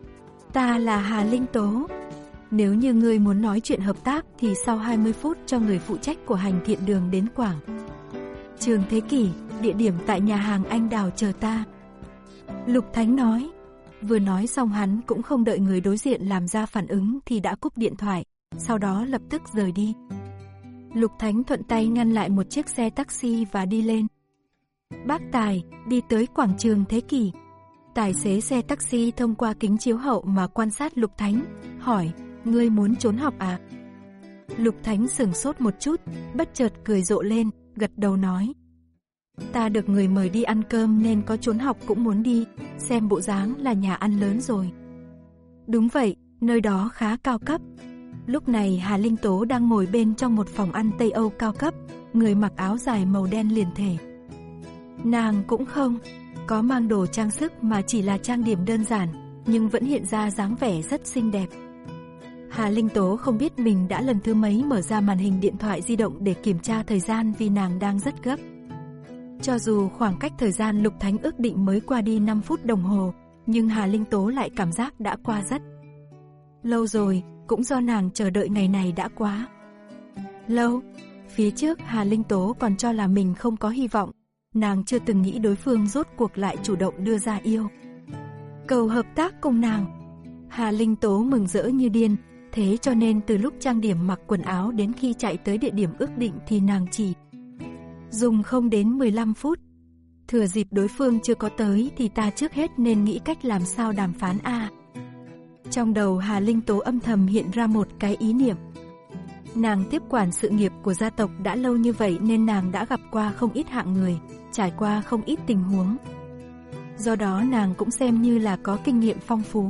Speaker 2: Ta là Hà Linh Tố. Nếu như ngươi muốn nói chuyện hợp tác thì sau hai mươi phút cho người phụ trách của hành thiện đường đến Quảng Trường Thế Kỷ, địa điểm tại nhà hàng Anh Đào chờ ta. Lục Thánh nói. Vừa nói xong hắn cũng không đợi người đối diện làm ra phản ứng thì đã cúp điện thoại, sau đó lập tức rời đi. Lục Thánh thuận tay ngăn lại một chiếc xe taxi và đi lên. Bác Tài, đi tới Quảng Trường Thế Kỷ. Tài xế xe taxi thông qua kính chiếu hậu mà quan sát Lục Thánh, hỏi, ngươi muốn trốn học à? Lục Thánh sửng sốt một chút, bất chợt cười rộ lên, gật đầu nói. Ta được người mời đi ăn cơm nên có trốn học cũng muốn đi, xem bộ dáng là nhà ăn lớn rồi. Đúng vậy, nơi đó khá cao cấp. Lúc này Hà Linh Tố đang ngồi bên trong một phòng ăn Tây Âu cao cấp, người mặc áo dài màu đen liền thể. Nàng cũng không có mang đồ trang sức mà chỉ là trang điểm đơn giản, nhưng vẫn hiện ra dáng vẻ rất xinh đẹp. Hà Linh Tố không biết mình đã lần thứ mấy mở ra màn hình điện thoại di động để kiểm tra thời gian vì nàng đang rất gấp. Cho dù khoảng cách thời gian Lục Thánh ước định mới qua đi năm phút đồng hồ, nhưng Hà Linh Tố lại cảm giác đã qua rất lâu rồi, cũng do nàng chờ đợi ngày này đã quá lâu. Phía trước Hà Linh Tố còn cho là mình không có hy vọng, nàng chưa từng nghĩ đối phương rốt cuộc lại chủ động đưa ra yêu cầu hợp tác cùng nàng. Hà Linh Tố mừng rỡ như điên, thế cho nên từ lúc trang điểm mặc quần áo đến khi chạy tới địa điểm ước định thì nàng chỉ dùng không đến mười lăm phút. Thừa dịp đối phương chưa có tới thì ta trước hết nên nghĩ cách làm sao đàm phán a. Trong đầu Hà Linh Tố âm thầm hiện ra một cái ý niệm. Nàng tiếp quản sự nghiệp của gia tộc đã lâu như vậy nên nàng đã gặp qua không ít hạng người, trải qua không ít tình huống. Do đó nàng cũng xem như là có kinh nghiệm phong phú.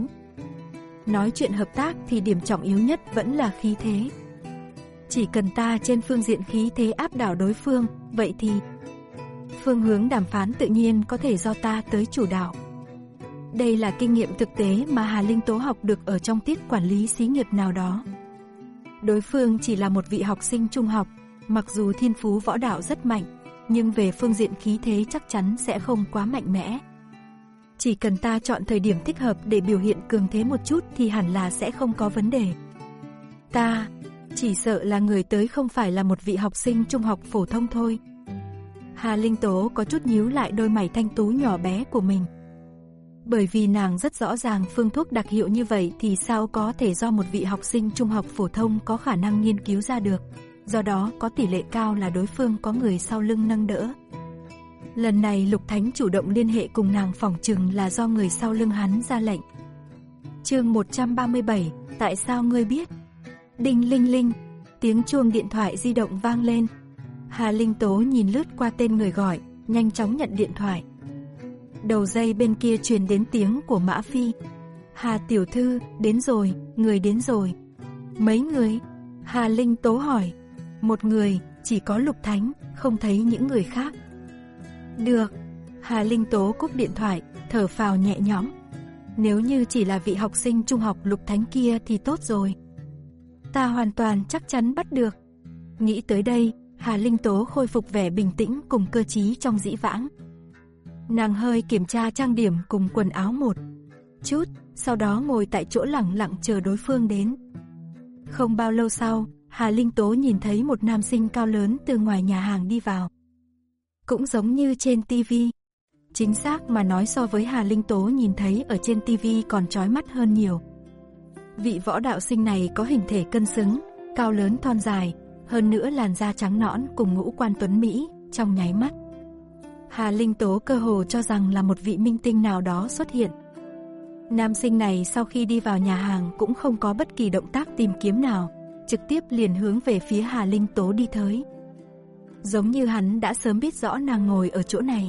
Speaker 2: Nói chuyện hợp tác thì điểm trọng yếu nhất vẫn là khí thế. Chỉ cần ta trên phương diện khí thế áp đảo đối phương, vậy thì phương hướng đàm phán tự nhiên có thể do ta tới chủ đạo. Đây là kinh nghiệm thực tế mà Hà Linh Tố học được ở trong tiết quản lý xí nghiệp nào đó. Đối phương chỉ là một vị học sinh trung học, mặc dù thiên phú võ đạo rất mạnh, nhưng về phương diện khí thế chắc chắn sẽ không quá mạnh mẽ. Chỉ cần ta chọn thời điểm thích hợp để biểu hiện cường thế một chút thì hẳn là sẽ không có vấn đề. Ta chỉ sợ là người tới không phải là một vị học sinh trung học phổ thông thôi. Hà Linh Tố có chút nhíu lại đôi mày thanh tú nhỏ bé của mình. Bởi vì nàng rất rõ ràng phương thuốc đặc hiệu như vậy thì sao có thể do một vị học sinh trung học phổ thông có khả năng nghiên cứu ra được. Do đó có tỷ lệ cao là đối phương có người sau lưng nâng đỡ. Lần này Lục Thánh chủ động liên hệ cùng nàng phỏng chừng là do người sau lưng hắn ra lệnh. Chương một trăm ba mươi bảy, tại sao ngươi biết? Đinh linh linh, tiếng chuông điện thoại di động vang lên. Hà Linh Tố nhìn lướt qua tên người gọi, nhanh chóng nhận điện thoại. Đầu dây bên kia truyền đến tiếng của Mã Phi. Hà tiểu thư, đến rồi, người đến rồi. Mấy người? Hà Linh Tố hỏi. Một người, chỉ có Lục Thánh, không thấy những người khác. Được. Hà Linh Tố cúp điện thoại, thở phào nhẹ nhõm. Nếu như chỉ là vị học sinh trung học Lục Thánh kia thì tốt rồi. Ta hoàn toàn chắc chắn bắt được. Nghĩ tới đây, Hà Linh Tố khôi phục vẻ bình tĩnh cùng cơ trí trong dĩ vãng. Nàng hơi kiểm tra trang điểm cùng quần áo một chút, sau đó ngồi tại chỗ lẳng lặng chờ đối phương đến. Không bao lâu sau, Hà Linh Tố nhìn thấy một nam sinh cao lớn từ ngoài nhà hàng đi vào. Cũng giống như trên tivi. Chính xác mà nói, so với Hà Linh Tố nhìn thấy ở trên tivi còn chói mắt hơn nhiều. Vị võ đạo sinh này có hình thể cân xứng, cao lớn thon dài, hơn nữa làn da trắng nõn cùng ngũ quan tuấn Mỹ, trong nháy mắt. Hà Linh Tố cơ hồ cho rằng là một vị minh tinh nào đó xuất hiện. Nam sinh này sau khi đi vào nhà hàng cũng không có bất kỳ động tác tìm kiếm nào, trực tiếp liền hướng về phía Hà Linh Tố đi tới. Giống như hắn đã sớm biết rõ nàng ngồi ở chỗ này.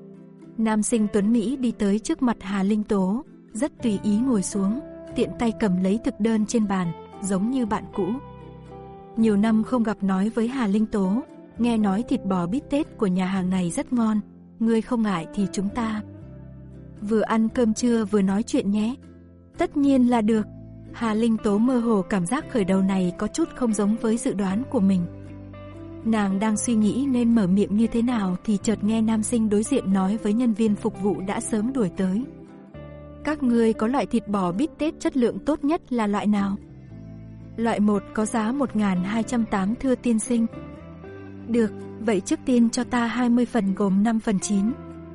Speaker 2: Nam sinh tuấn Mỹ đi tới trước mặt Hà Linh Tố, rất tùy ý ngồi xuống, tiện tay cầm lấy thực đơn trên bàn, giống như bạn cũ. Nhiều năm không gặp, nói với Hà Linh Tố, nghe nói thịt bò bít tết của nhà hàng này rất ngon, ngươi không ngại thì chúng ta vừa ăn cơm trưa vừa nói chuyện nhé. Tất nhiên là được. Hà Linh Tố mơ hồ cảm giác khởi đầu này có chút không giống với dự đoán của mình. Nàng đang suy nghĩ nên mở miệng như thế nào thì chợt nghe nam sinh đối diện nói với nhân viên phục vụ đã sớm đuổi tới. Các ngươi có loại thịt bò bít tết chất lượng tốt nhất là loại nào? Loại một có giá một nghìn hai trăm tám thưa tiên sinh. Được, vậy trước tiên cho ta hai mươi phần gồm năm phần chín.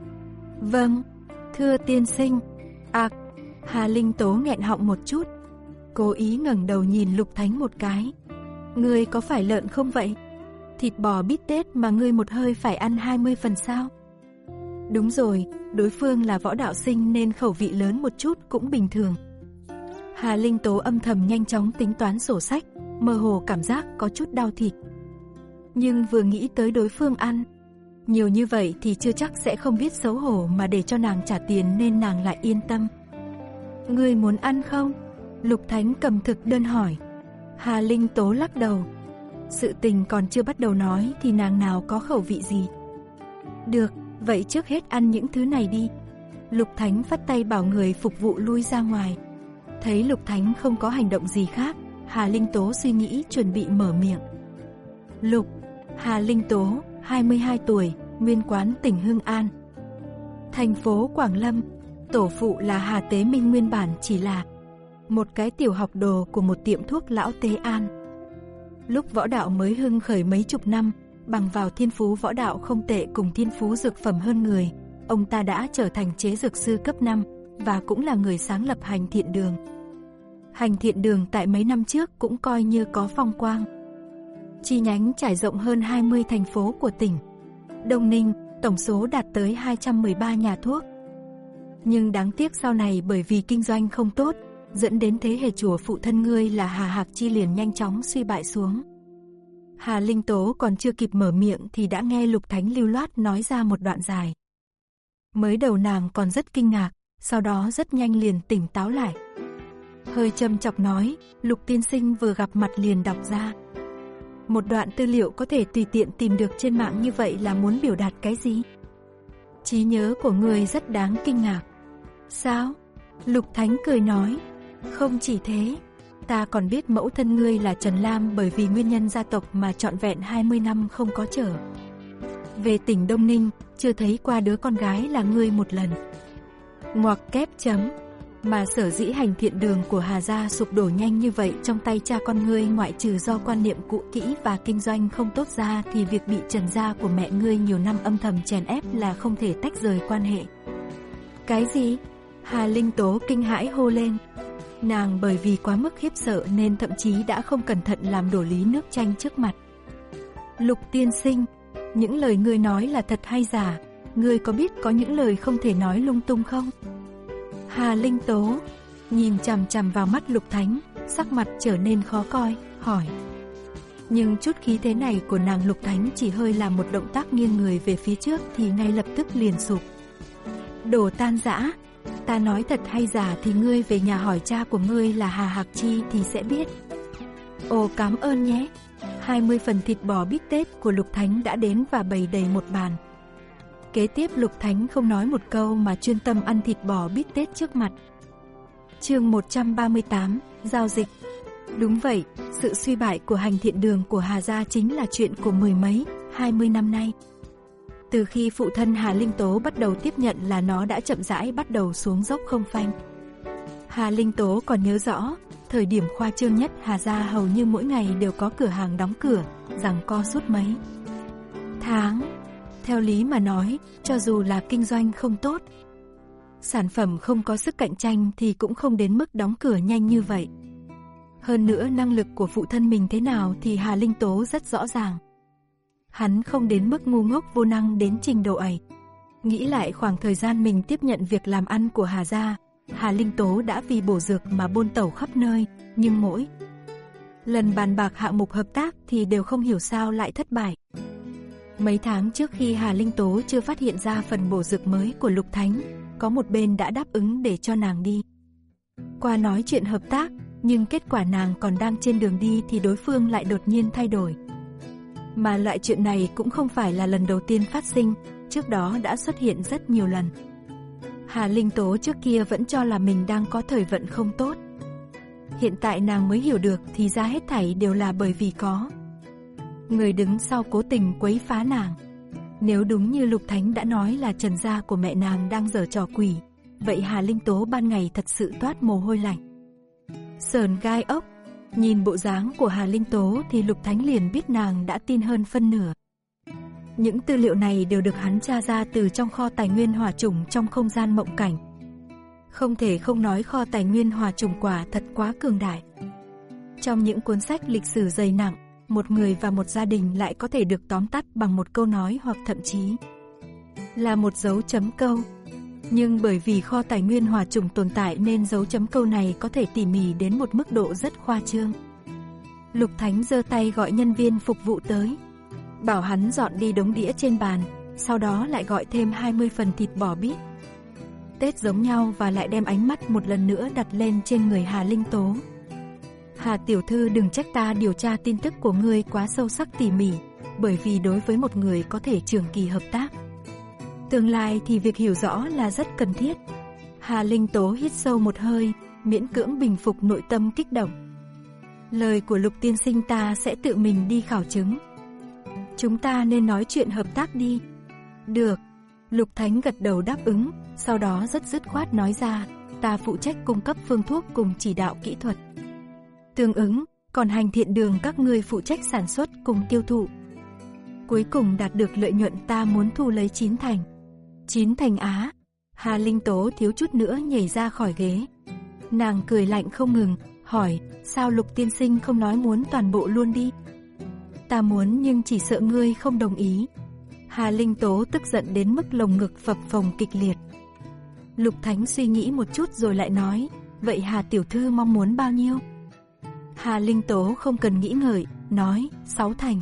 Speaker 2: Vâng, thưa tiên sinh. À, Hà Linh Tố nghẹn họng một chút, cố ý ngẩng đầu nhìn Lục Thánh một cái. Ngươi có phải lợn không vậy? Thịt bò bít tết mà ngươi một hơi phải ăn hai mươi phần sao? Đúng rồi, đối phương là võ đạo sinh nên khẩu vị lớn một chút cũng bình thường. Hà Linh Tố âm thầm nhanh chóng tính toán sổ sách, mơ hồ cảm giác có chút đau thịt. Nhưng vừa nghĩ tới đối phương ăn nhiều như vậy thì chưa chắc sẽ không biết xấu hổ mà để cho nàng trả tiền nên nàng lại yên tâm. Ngươi muốn ăn không? Lục Thánh cầm thực đơn hỏi. Hà Linh Tố lắc đầu. Sự tình còn chưa bắt đầu nói thì nàng nào có khẩu vị gì. Được, vậy trước hết ăn những thứ này đi. Lục Thánh phất tay bảo người phục vụ lui ra ngoài. Thấy Lục Thánh không có hành động gì khác, Hà Linh Tố suy nghĩ chuẩn bị mở miệng. Lục, Hà Linh Tố, hai mươi hai tuổi, nguyên quán tỉnh Hưng An, thành phố Quảng Lâm. Tổ phụ là Hà Tế Minh, nguyên bản chỉ là một cái tiểu học đồ của một tiệm thuốc lão Tế An. Lúc võ đạo mới hưng khởi mấy chục năm, bằng vào thiên phú võ đạo không tệ cùng thiên phú dược phẩm hơn người, ông ta đã trở thành chế dược sư cấp năm và cũng là người sáng lập Hành Thiện Đường. Hành Thiện Đường tại mấy năm trước cũng coi như có phong quang. Chi nhánh trải rộng hơn hai mươi thành phố của tỉnh Đông Ninh, tổng số đạt tới hai trăm mười ba nhà thuốc. Nhưng đáng tiếc sau này bởi vì kinh doanh không tốt, dẫn đến thế hệ chùa phụ thân ngươi là Hà Hạc Chi liền nhanh chóng suy bại xuống. Hà Linh Tố còn chưa kịp mở miệng thì đã nghe Lục Thánh lưu loát nói ra một đoạn dài. Mới đầu nàng còn rất kinh ngạc, sau đó rất nhanh liền tỉnh táo lại. Hơi châm chọc nói, Lục tiên sinh vừa gặp mặt liền đọc ra một đoạn tư liệu có thể tùy tiện tìm được trên mạng như vậy là muốn biểu đạt cái gì? Trí nhớ của người rất đáng kinh ngạc. Sao? Lục Thánh cười nói, không chỉ thế, ta còn biết mẫu thân ngươi là Trần Lam bởi vì nguyên nhân gia tộc mà trọn vẹn hai mươi năm không có trở về tỉnh Đông Ninh, chưa thấy qua đứa con gái là ngươi một lần. Ngoặc kép chấm. Mà sở dĩ Hành Thiện Đường của Hà gia sụp đổ nhanh như vậy trong tay cha con ngươi, ngoại trừ do quan niệm cũ kỹ và kinh doanh không tốt ra thì việc bị Trần gia của mẹ ngươi nhiều năm âm thầm chèn ép là không thể tách rời quan hệ. Cái gì? Hà Linh Tố kinh hãi hô lên. Nàng bởi vì quá mức khiếp sợ nên thậm chí đã không cẩn thận làm đổ ly nước chanh trước mặt. Lục tiên sinh, những lời ngươi nói là thật hay giả? Ngươi có biết có những lời không thể nói lung tung không? Hà Linh Tố nhìn chằm chằm vào mắt Lục Thánh, sắc mặt trở nên khó coi, hỏi. Nhưng chút khí thế này của nàng, Lục Thánh chỉ hơi làm một động tác nghiêng người về phía trước thì ngay lập tức liền sụp đổ tan rã. Ta nói thật hay giả thì ngươi về nhà hỏi cha của ngươi là Hà Hạc Chi thì sẽ biết. Ồ, cảm ơn nhé. hai mươi phần thịt bò bít tết của Lục Thánh đã đến và bày đầy một bàn. Kế tiếp Lục Thánh không nói một câu mà chuyên tâm ăn thịt bò bít tết trước mặt. Chương một trăm ba mươi tám, giao dịch. Đúng vậy, sự suy bại của hành thiện đường của Hà gia chính là chuyện của mười mấy, hai mươi năm nay. Từ khi phụ thân Hà Linh Tố bắt đầu tiếp nhận là nó đã chậm rãi bắt đầu xuống dốc không phanh. Hà Linh Tố còn nhớ rõ, thời điểm khoa trương nhất Hà gia hầu như mỗi ngày đều có cửa hàng đóng cửa, giằng co suốt mấy tháng. Theo lý mà nói, cho dù là kinh doanh không tốt, sản phẩm không có sức cạnh tranh thì cũng không đến mức đóng cửa nhanh như vậy. Hơn nữa năng lực của phụ thân mình thế nào thì Hà Linh Tố rất rõ ràng. Hắn không đến mức ngu ngốc vô năng đến trình độ ấy. Nghĩ lại khoảng thời gian mình tiếp nhận việc làm ăn của Hà gia, Hà Linh Tố đã vì bổ dược mà bôn tẩu khắp nơi, nhưng mỗi lần bàn bạc hạng mục hợp tác thì đều không hiểu sao lại thất bại. Mấy tháng trước khi Hà Linh Tố chưa phát hiện ra phần bổ dược mới của Lục Thánh, có một bên đã đáp ứng để cho nàng đi qua nói chuyện hợp tác, nhưng kết quả nàng còn đang trên đường đi thì đối phương lại đột nhiên thay đổi. Mà loại chuyện này cũng không phải là lần đầu tiên phát sinh, trước đó đã xuất hiện rất nhiều lần. Hà Linh Tố trước kia vẫn cho là mình đang có thời vận không tốt. Hiện tại nàng mới hiểu được thì ra hết thảy đều là bởi vì có người đứng sau cố tình quấy phá nàng. Nếu đúng như Lục Thánh đã nói là Trần gia của mẹ nàng đang giở trò quỷ, vậy Hà Linh Tố ban ngày thật sự toát mồ hôi lạnh, sờn gai ốc. Nhìn bộ dáng của Hà Linh Tố thì Lục Thánh liền biết nàng đã tin hơn phân nửa. Những tư liệu này đều được hắn tra ra từ trong kho tài nguyên hỏa trùng trong không gian mộng cảnh. Không thể không nói kho tài nguyên hỏa trùng quả thật quá cường đại. Trong những cuốn sách lịch sử dày nặng, một người và một gia đình lại có thể được tóm tắt bằng một câu nói hoặc thậm chí là một dấu chấm câu. Nhưng bởi vì kho tài nguyên hỏa trùng tồn tại nên dấu chấm câu này có thể tỉ mỉ đến một mức độ rất khoa trương. Lục Thánh giơ tay gọi nhân viên phục vụ tới, bảo hắn dọn đi đống đĩa trên bàn, sau đó lại gọi thêm hai mươi phần thịt bò bít tết giống nhau và lại đem ánh mắt một lần nữa đặt lên trên người Hà Linh Tố. Hà tiểu thư, đừng trách ta điều tra tin tức của ngươi quá sâu sắc tỉ mỉ, bởi vì đối với một người có thể trường kỳ hợp tác tương lai thì việc hiểu rõ là rất cần thiết. Hà Linh Tố hít sâu một hơi, miễn cưỡng bình phục nội tâm kích động. Lời của Lục tiên sinh ta sẽ tự mình đi khảo chứng. Chúng ta nên nói chuyện hợp tác đi. Được. Lục Thánh gật đầu đáp ứng, sau đó rất dứt khoát nói ra, ta phụ trách cung cấp phương thuốc cùng chỉ đạo kỹ thuật tương ứng, còn hành thiện đường các ngươi phụ trách sản xuất cùng tiêu thụ. Cuối cùng đạt được lợi nhuận ta muốn thu lấy chín thành. Chín thành á? Hà Linh Tố thiếu chút nữa nhảy ra khỏi ghế. Nàng cười lạnh không ngừng, hỏi, sao Lục tiên sinh không nói muốn toàn bộ luôn đi? Ta muốn nhưng chỉ sợ ngươi không đồng ý. Hà Linh Tố tức giận đến mức lồng ngực phập phồng kịch liệt. Lục Thánh suy nghĩ một chút rồi lại nói, vậy Hà tiểu thư mong muốn bao nhiêu? Hà Linh Tố không cần nghĩ ngợi, nói, sáu thành.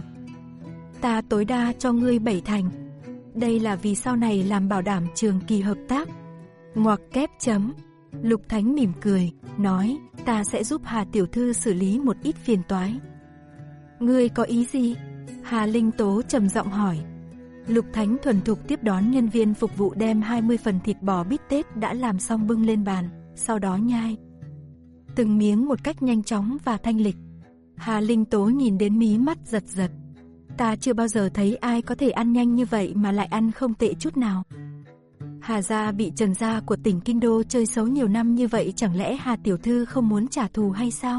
Speaker 2: Ta tối đa cho ngươi bảy thành. Đây là vì sau này làm bảo đảm trường kỳ hợp tác. Ngoặc kép chấm. Lục Thánh mỉm cười, nói, ta sẽ giúp Hà tiểu thư xử lý một ít phiền toái. Ngươi có ý gì? Hà Linh Tố trầm giọng hỏi. Lục Thánh thuần thục tiếp đón nhân viên phục vụ đem hai mươi phần thịt bò bít tết đã làm xong bưng lên bàn, sau đó nhai từng miếng một cách nhanh chóng và thanh lịch. Hà Linh Tố nhìn đến mí mắt giật giật. Ta chưa bao giờ thấy ai có thể ăn nhanh như vậy mà lại ăn không tệ chút nào. Hà gia bị Trần gia của tỉnh Kinh Đô chơi xấu nhiều năm như vậy, chẳng lẽ Hà tiểu thư không muốn trả thù hay sao?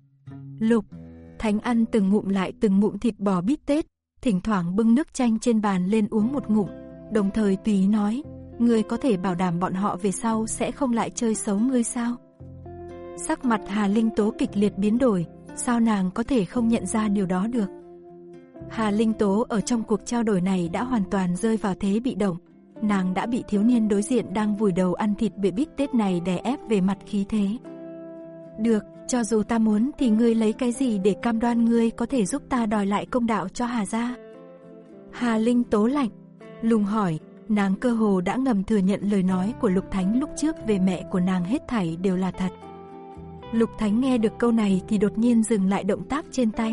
Speaker 2: Lục Thánh ăn từng ngụm lại từng ngụm thịt bò bít tết, thỉnh thoảng bưng nước chanh trên bàn lên uống một ngụm, đồng thời tùy ý nói, ngươi có thể bảo đảm bọn họ về sau sẽ không lại chơi xấu ngươi sao? Sắc mặt Hà Linh Tố kịch liệt biến đổi, sao nàng có thể không nhận ra điều đó được? Hà Linh Tố ở trong cuộc trao đổi này đã hoàn toàn rơi vào thế bị động. Nàng đã bị thiếu niên đối diện đang vùi đầu ăn thịt bể bít tết này đè ép về mặt khí thế. Được, cho dù ta muốn thì ngươi lấy cái gì để cam đoan ngươi có thể giúp ta đòi lại công đạo cho Hà gia? Hà Linh Tố lạnh lùng hỏi, nàng cơ hồ đã ngầm thừa nhận lời nói của Lục Thánh lúc trước về mẹ của nàng hết thảy đều là thật. Lục Thánh nghe được câu này thì đột nhiên dừng lại động tác trên tay.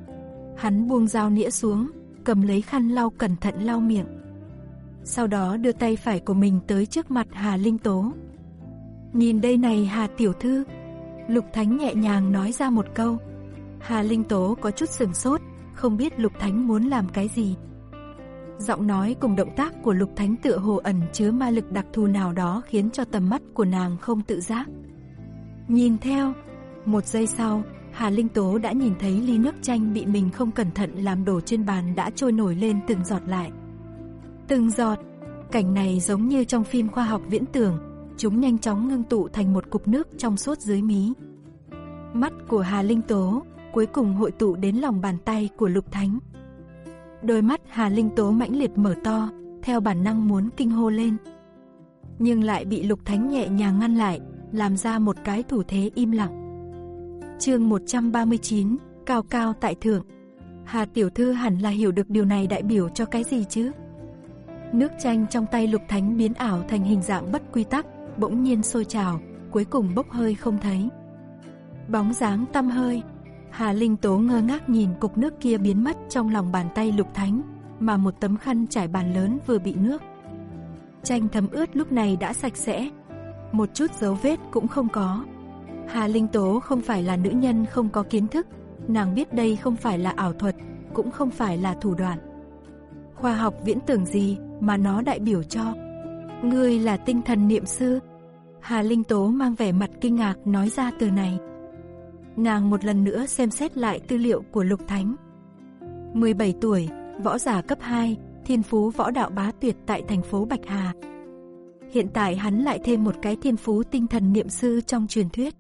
Speaker 2: Hắn buông dao nĩa xuống, cầm lấy khăn lau cẩn thận lau miệng. Sau đó đưa tay phải của mình tới trước mặt Hà Linh Tố. Nhìn đây này Hà tiểu thư. Lục Thánh nhẹ nhàng nói ra một câu. Hà Linh Tố có chút sửng sốt, không biết Lục Thánh muốn làm cái gì. Giọng nói cùng động tác của Lục Thánh tựa hồ ẩn chứa ma lực đặc thù nào đó khiến cho tầm mắt của nàng không tự giác nhìn theo. Một giây sau, Hà Linh Tố đã nhìn thấy ly nước chanh bị mình không cẩn thận làm đổ trên bàn đã trôi nổi lên từng giọt lại. Từng giọt, cảnh này giống như trong phim khoa học viễn tưởng, chúng nhanh chóng ngưng tụ thành một cục nước trong suốt dưới mí mắt của Hà Linh Tố, cuối cùng hội tụ đến lòng bàn tay của Lục Thánh. Đôi mắt Hà Linh Tố mãnh liệt mở to, theo bản năng muốn kinh hô lên. Nhưng lại bị Lục Thánh nhẹ nhàng ngăn lại, làm ra một cái thủ thế im lặng. Chương một trăm ba mươi chín, cao cao tại thượng. Hà tiểu thư hẳn là hiểu được điều này đại biểu cho cái gì chứ? Nước chanh trong tay Lục Thánh biến ảo thành hình dạng bất quy tắc, bỗng nhiên sôi trào, cuối cùng bốc hơi không thấy bóng dáng tăm hơi. Hà Linh Tố ngơ ngác nhìn cục nước kia biến mất trong lòng bàn tay Lục Thánh, mà một tấm khăn trải bàn lớn vừa bị nước chanh thấm ướt lúc này đã sạch sẽ, một chút dấu vết cũng không có. Hà Linh Tố không phải là nữ nhân không có kiến thức, nàng biết đây không phải là ảo thuật, cũng không phải là thủ đoạn khoa học viễn tưởng gì mà nó đại biểu cho. Ngươi là tinh thần niệm sư. Hà Linh Tố mang vẻ mặt kinh ngạc nói ra từ này. Nàng một lần nữa xem xét lại tư liệu của Lục Thánh. mười bảy tuổi, võ giả cấp hai, thiên phú võ đạo bá tuyệt tại thành phố Bạch Hà. Hiện tại hắn lại thêm một cái thiên phú tinh thần niệm sư trong truyền thuyết.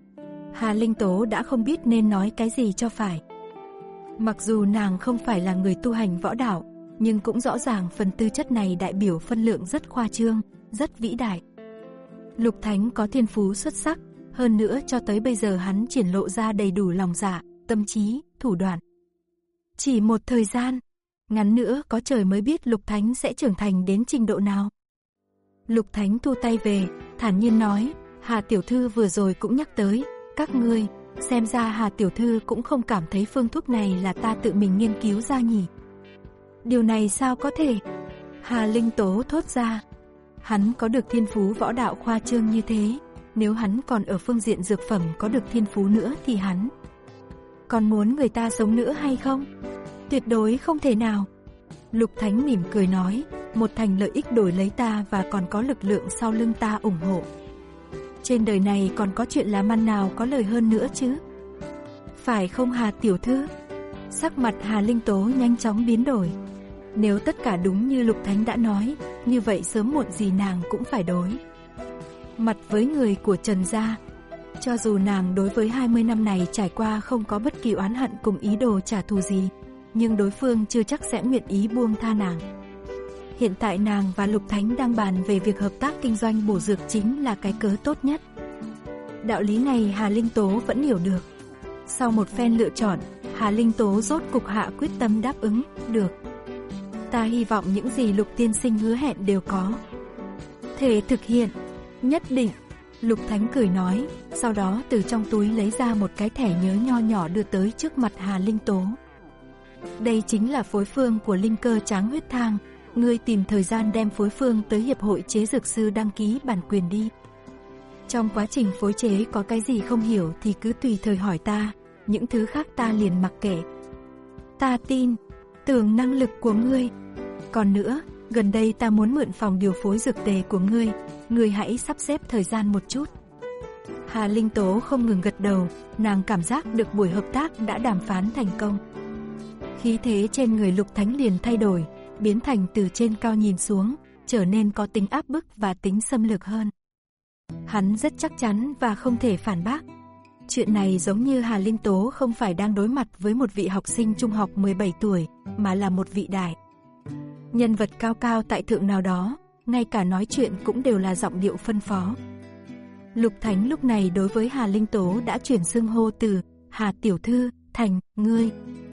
Speaker 2: Hà Linh Tố đã không biết nên nói cái gì cho phải. Mặc dù nàng không phải là người tu hành võ đạo, nhưng cũng rõ ràng phần tư chất này đại biểu phân lượng rất khoa trương, rất vĩ đại. Lục Thánh có thiên phú xuất sắc, hơn nữa cho tới bây giờ hắn triển lộ ra đầy đủ lòng dạ, tâm trí, thủ đoạn. Chỉ một thời gian ngắn nữa có trời mới biết Lục Thánh sẽ trưởng thành đến trình độ nào. Lục Thánh thu tay về, thản nhiên nói, Hà tiểu thư vừa rồi cũng nhắc tới, các ngươi, xem ra Hà tiểu thư cũng không cảm thấy phương thuốc này là ta tự mình nghiên cứu ra nhỉ? Điều này sao có thể? Hà Linh Tố thốt ra. Hắn có được thiên phú võ đạo khoa trương như thế, nếu hắn còn ở phương diện dược phẩm có được thiên phú nữa thì hắn còn muốn người ta sống nữa hay không? Tuyệt đối không thể nào. Lục Thánh mỉm cười nói, một thành lợi ích đổi lấy ta và còn có lực lượng sau lưng ta ủng hộ. Trên đời này còn có chuyện làm ăn nào có lời hơn nữa chứ? Phải không Hà tiểu thư? Sắc mặt Hà Linh Tố nhanh chóng biến đổi. Nếu tất cả đúng như Lục Thánh đã nói, như vậy sớm muộn gì nàng cũng phải đối mặt với người của Trần gia. Cho dù nàng đối với hai mươi năm này trải qua không có bất kỳ oán hận cùng ý đồ trả thù gì, nhưng đối phương chưa chắc sẽ nguyện ý buông tha nàng. Hiện tại nàng và Lục Thánh đang bàn về việc hợp tác kinh doanh bổ dược chính là cái cớ tốt nhất. Đạo lý này Hà Linh Tố vẫn hiểu được. Sau một phen lựa chọn, Hà Linh Tố rốt cục hạ quyết tâm đáp ứng, được. Ta hy vọng những gì Lục tiên sinh hứa hẹn đều có thể thực hiện, nhất định. Lục Thánh cười nói, sau đó từ trong túi lấy ra một cái thẻ nhớ nho nhỏ đưa tới trước mặt Hà Linh Tố. Đây chính là phối phương của linh cơ tráng huyết thang, ngươi tìm thời gian đem phối phương tới Hiệp hội chế dược sư đăng ký bản quyền đi. Trong quá trình phối chế có cái gì không hiểu thì cứ tùy thời hỏi ta, những thứ khác ta liền mặc kệ. Ta tin tưởng năng lực của ngươi. Còn nữa, gần đây ta muốn mượn phòng điều phối dược tề của ngươi, ngươi hãy sắp xếp thời gian một chút. Hà Linh Tố không ngừng gật đầu, nàng cảm giác được buổi hợp tác đã đàm phán thành công. Khí thế trên người Lục Thánh liền thay đổi, biến thành từ trên cao nhìn xuống, trở nên có tính áp bức và tính xâm lược hơn. Hắn rất chắc chắn và không thể phản bác. Chuyện này giống như Hà Linh Tố không phải đang đối mặt với một vị học sinh trung học mười bảy tuổi, mà là một vị đại nhân vật cao cao tại thượng nào đó, ngay cả nói chuyện cũng đều là giọng điệu phân phó. Lục Thánh lúc này đối với Hà Linh Tố đã chuyển xưng hô từ Hà tiểu thư thành ngươi.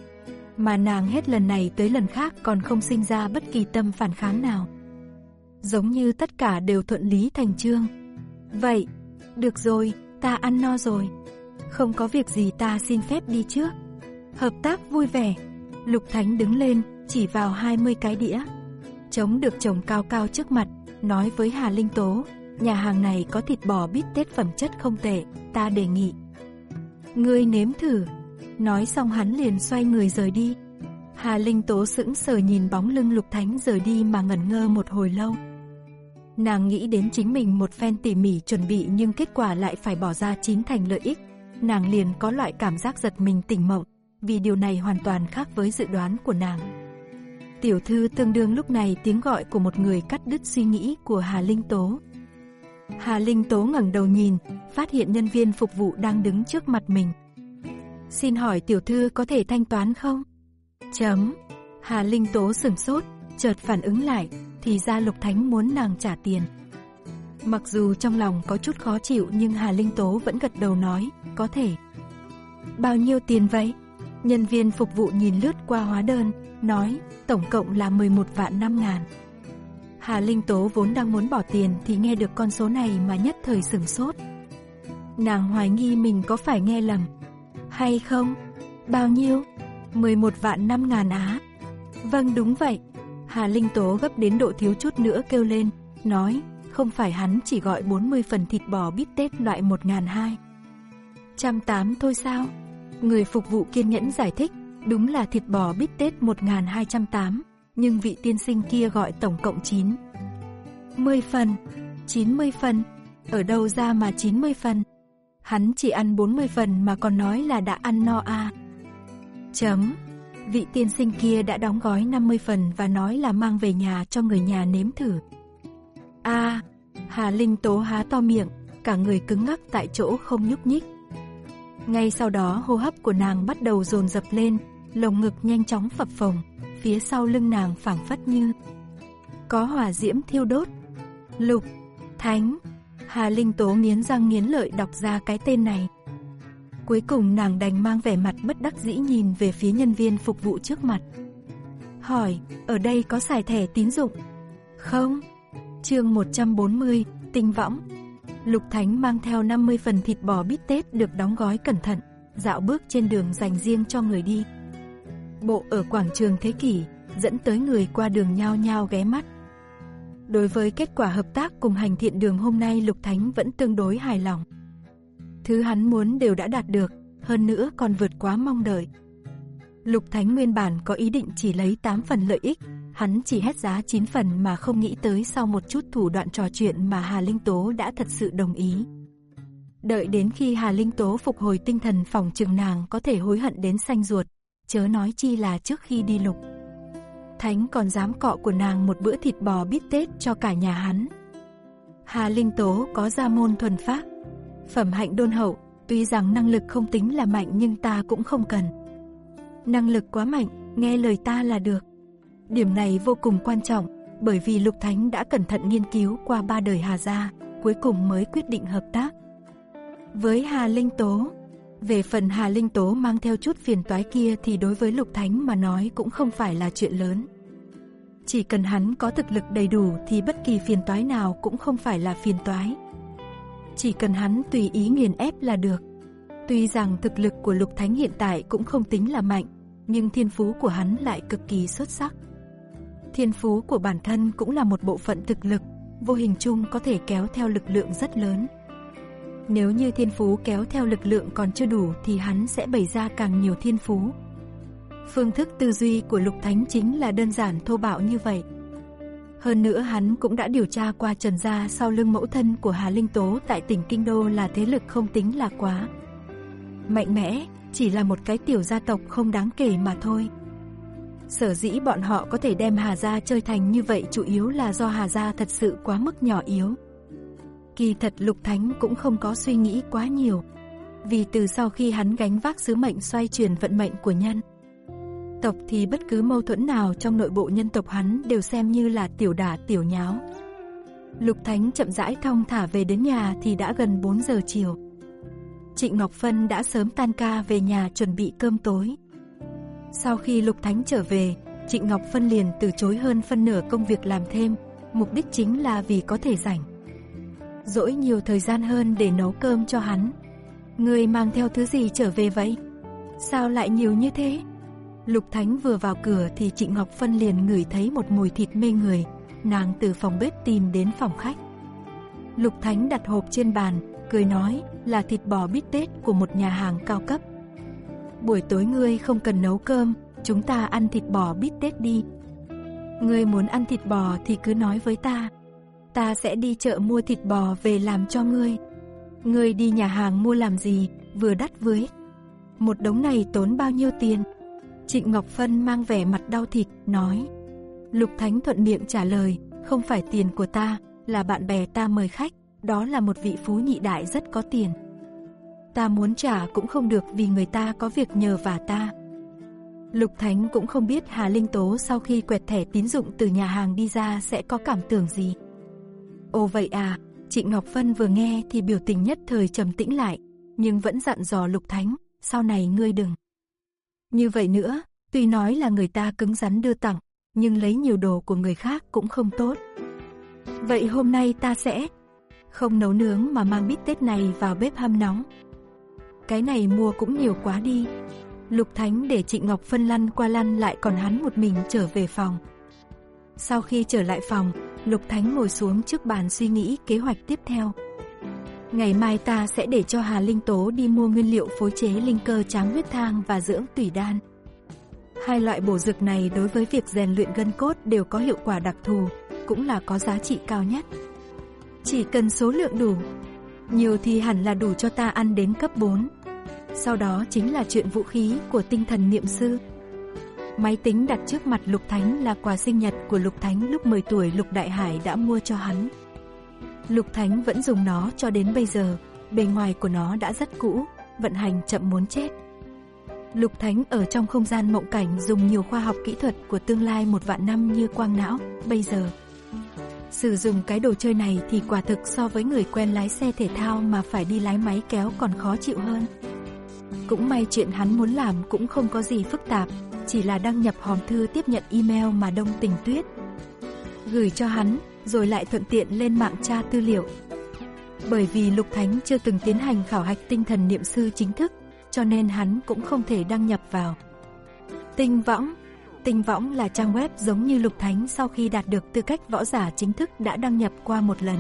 Speaker 2: Mà nàng hết lần này tới lần khác còn không sinh ra bất kỳ tâm phản kháng nào. Giống như tất cả đều thuận lý thành chương. Vậy, được rồi, ta ăn no rồi. Không có việc gì ta xin phép đi trước. Hợp tác vui vẻ. Lục Thánh đứng lên, chỉ vào hai mươi cái đĩa trống được trồng cao cao trước mặt, nói với Hà Linh Tố, nhà hàng này có thịt bò bít tết phẩm chất không tệ, ta đề nghị Ngươi nếm thử. Nói xong hắn liền xoay người rời đi. Hà Linh Tố sững sờ nhìn bóng lưng Lục Thánh rời đi mà ngẩn ngơ một hồi lâu. Nàng nghĩ đến chính mình một phen tỉ mỉ chuẩn bị nhưng kết quả lại phải bỏ ra chín thành lợi ích. Nàng liền có loại cảm giác giật mình tỉnh mộng, vì điều này hoàn toàn khác với dự đoán của nàng. Tiểu thư tương đương lúc này tiếng gọi của một người cắt đứt suy nghĩ của Hà Linh Tố. Hà Linh Tố ngẩng đầu nhìn, phát hiện nhân viên phục vụ đang đứng trước mặt mình. Xin hỏi tiểu thư có thể thanh toán không? Chấm. Hà Linh Tố sửng sốt, chợt phản ứng lại, thì ra Lục Thánh muốn nàng trả tiền. Mặc dù trong lòng có chút khó chịu nhưng Hà Linh Tố vẫn gật đầu nói, có thể. Bao nhiêu tiền vậy? Nhân viên phục vụ nhìn lướt qua hóa đơn, nói, tổng cộng là mười một vạn năm ngàn. Hà Linh Tố vốn đang muốn bỏ tiền thì nghe được con số này mà nhất thời sửng sốt. Nàng hoài nghi mình có phải nghe lầm. Hay không? Bao nhiêu? mười một vạn năm ngàn á? Vâng đúng vậy. Hà Linh Tố gấp đến độ thiếu chút nữa kêu lên, nói, không phải hắn chỉ gọi bốn mươi phần thịt bò bít tết loại một ngàn hai trăm tám thôi sao? Người phục vụ kiên nhẫn giải thích, đúng là thịt bò bít tết một ngàn hai trăm tám, nhưng vị tiên sinh kia gọi tổng cộng chín mươi phần. chín mươi phần? Ở đâu ra mà chín mươi phần? Hắn chỉ ăn bốn mươi phần mà còn nói là đã ăn no à? Chấm. Vị tiên sinh kia đã đóng gói năm mươi phần và nói là mang về nhà cho người nhà nếm thử. À, Hà Linh Tố há to miệng, cả người cứng ngắc tại chỗ không nhúc nhích. Ngay sau đó hô hấp của nàng bắt đầu dồn dập lên, lồng ngực nhanh chóng phập phồng, phía sau lưng nàng phảng phất như có hỏa diễm thiêu đốt. Lục Thánh. Hà Linh Tố nghiến răng nghiến lợi đọc ra cái tên này. Cuối cùng nàng đành mang vẻ mặt bất đắc dĩ nhìn về phía nhân viên phục vụ trước mặt. Hỏi, ở đây có xài thẻ tín dụng? Không. Chương một trăm bốn mươi, tinh võng. Lục Thánh mang theo năm mươi phần thịt bò bít tết được đóng gói cẩn thận, dạo bước trên đường dành riêng cho người đi bộ ở quảng trường Thế Kỷ, dẫn tới người qua đường nhao nhao ghé mắt. Đối với kết quả hợp tác cùng hành thiện đường hôm nay, Lục Thánh vẫn tương đối hài lòng. Thứ hắn muốn đều đã đạt được, hơn nữa còn vượt quá mong đợi. Lục Thánh nguyên bản có ý định chỉ lấy tám phần lợi ích, hắn chỉ hét giá chín phần mà không nghĩ tới sau một chút thủ đoạn trò chuyện mà Hà Linh Tố đã thật sự đồng ý. Đợi đến khi Hà Linh Tố phục hồi tinh thần, phòng chừng nàng có thể hối hận đến xanh ruột, chớ nói chi là trước khi đi Lục Thánh còn dám cọ của nàng một bữa thịt bò bít tết cho cả nhà hắn. Hà Linh Tố có gia môn thuần phác, phẩm hạnh đôn hậu, tuy rằng năng lực không tính là mạnh nhưng ta cũng không cần. Năng lực quá mạnh, nghe lời ta là được. Điểm này vô cùng quan trọng, bởi vì Lục Thánh đã cẩn thận nghiên cứu qua ba đời Hà gia, cuối cùng mới quyết định hợp tác với Hà Linh Tố. Về phần Hà Linh Tố mang theo chút phiền toái kia thì đối với Lục Thánh mà nói cũng không phải là chuyện lớn. Chỉ cần hắn có thực lực đầy đủ thì bất kỳ phiền toái nào cũng không phải là phiền toái. Chỉ cần hắn tùy ý nghiền ép là được. Tuy rằng thực lực của Lục Thánh hiện tại cũng không tính là mạnh, nhưng thiên phú của hắn lại cực kỳ xuất sắc. Thiên phú của bản thân cũng là một bộ phận thực lực, vô hình chung có thể kéo theo lực lượng rất lớn. Nếu như thiên phú kéo theo lực lượng còn chưa đủ thì hắn sẽ bày ra càng nhiều thiên phú. Phương thức tư duy của Lục Thánh chính là đơn giản thô bạo như vậy. Hơn nữa hắn cũng đã điều tra qua Trần gia sau lưng mẫu thân của Hà Linh Tố tại tỉnh Kinh Đô là thế lực không tính là quá mạnh mẽ, chỉ là một cái tiểu gia tộc không đáng kể mà thôi. Sở dĩ bọn họ có thể đem Hà gia chơi thành như vậy chủ yếu là do Hà gia thật sự quá mức nhỏ yếu. Kỳ thật Lục Thánh cũng không có suy nghĩ quá nhiều, vì từ sau khi hắn gánh vác sứ mệnh xoay chuyển vận mệnh của nhân tộc thì bất cứ mâu thuẫn nào trong nội bộ nhân tộc hắn đều xem như là tiểu đả tiểu nháo. Lục Thánh chậm rãi thong thả về đến nhà thì đã gần bốn giờ chiều. Trịnh Ngọc Phân đã sớm tan ca về nhà chuẩn bị cơm tối. Sau khi Lục Thánh trở về, Trịnh Ngọc Phân liền từ chối hơn phân nửa công việc làm thêm, mục đích chính là vì có thể rảnh dỗi nhiều thời gian hơn để nấu cơm cho hắn. Ngươi mang theo thứ gì trở về vậy? Sao lại nhiều như thế? Lục Thánh vừa vào cửa thì Trịnh Ngọc Phân liền ngửi thấy một mùi thịt mê người, nàng từ phòng bếp tìm đến phòng khách. Lục Thánh đặt hộp trên bàn, cười nói, là thịt bò bít tết của một nhà hàng cao cấp. Buổi tối ngươi không cần nấu cơm, chúng ta ăn thịt bò bít tết đi. Ngươi muốn ăn thịt bò thì cứ nói với ta. Ta sẽ đi chợ mua thịt bò về làm cho ngươi. Ngươi đi nhà hàng mua làm gì, vừa đắt với. Một đống này tốn bao nhiêu tiền? Trịnh Ngọc Phân mang vẻ mặt đau thịt, nói. Lục Thánh thuận miệng trả lời, không phải tiền của ta, là bạn bè ta mời khách, đó là một vị phú nhị đại rất có tiền. Ta muốn trả cũng không được vì người ta có việc nhờ vả ta. Lục Thánh cũng không biết Hà Linh Tố sau khi quẹt thẻ tín dụng từ nhà hàng đi ra sẽ có cảm tưởng gì. Ồ vậy à, Trịnh Ngọc Phân vừa nghe thì biểu tình nhất thời trầm tĩnh lại, nhưng vẫn dặn dò Lục Thánh, sau này ngươi đừng. Như vậy nữa, tuy nói là người ta cứng rắn đưa tặng, nhưng lấy nhiều đồ của người khác cũng không tốt. Vậy hôm nay ta sẽ không nấu nướng mà mang bít tết này vào bếp hâm nóng. Cái này mua cũng nhiều quá đi. Lục Thánh để Trịnh Ngọc Phân lăn qua lăn lại còn hắn một mình trở về phòng. Sau khi trở lại phòng, Lục Thánh ngồi xuống trước bàn suy nghĩ kế hoạch tiếp theo. Ngày mai ta sẽ để cho Hà Linh Tố đi mua nguyên liệu phối chế linh cơ tráng huyết thang và dưỡng tủy đan. Hai loại bổ dược này đối với việc rèn luyện gân cốt đều có hiệu quả đặc thù, cũng là có giá trị cao nhất. Chỉ cần số lượng đủ, nhiều thì hẳn là đủ cho ta ăn đến cấp bốn. Sau đó chính là chuyện vũ khí của tinh thần niệm sư. Máy tính đặt trước mặt Lục Thánh là quà sinh nhật của Lục Thánh lúc mười tuổi Lục Đại Hải đã mua cho hắn. Lục Thánh vẫn dùng nó cho đến bây giờ, bề ngoài của nó đã rất cũ, vận hành chậm muốn chết. Lục Thánh ở trong không gian mộng cảnh dùng nhiều khoa học kỹ thuật của tương lai một vạn năm như quang não, bây giờ sử dụng cái đồ chơi này thì quả thực so với người quen lái xe thể thao mà phải đi lái máy kéo còn khó chịu hơn. Cũng may chuyện hắn muốn làm cũng không có gì phức tạp, chỉ là đăng nhập hòm thư tiếp nhận email mà Đông Tình Tuyết gửi cho hắn, rồi lại thuận tiện lên mạng tra tư liệu. Bởi vì Lục Thánh chưa từng tiến hành khảo hạch tinh thần niệm sư chính thức, cho nên hắn cũng không thể đăng nhập vào. Tinh Võng Tinh Võng là trang web giống như Lục Thánh sau khi đạt được tư cách võ giả chính thức đã đăng nhập qua một lần.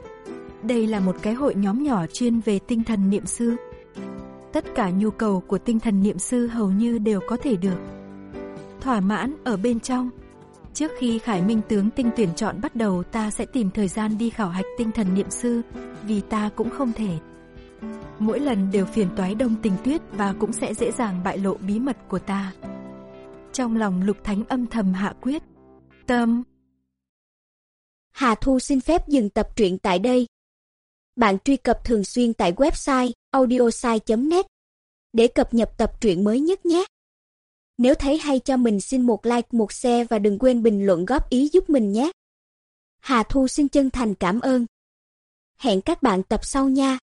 Speaker 2: Đây là một cái hội nhóm nhỏ chuyên về tinh thần niệm sư. Tất cả nhu cầu của tinh thần niệm sư hầu như đều có thể được thỏa mãn ở bên trong. Trước khi Khải Minh tướng tinh tuyển chọn bắt đầu, ta sẽ tìm thời gian đi khảo hạch tinh thần niệm sư, vì ta cũng không thể mỗi lần đều phiền toái Đông Tình Tuyết và cũng sẽ dễ dàng bại lộ bí mật của ta. Trong lòng Lục Thánh âm thầm hạ quyết tâm.
Speaker 3: Hà Thu xin phép dừng tập truyện tại đây. Bạn truy cập thường xuyên tại website audiosai chấm net để cập nhật tập truyện mới nhất nhé. Nếu thấy hay cho mình xin một like, một share và đừng quên bình luận góp ý giúp mình nhé. Hà Thu xin chân thành cảm ơn. Hẹn các bạn tập sau nha.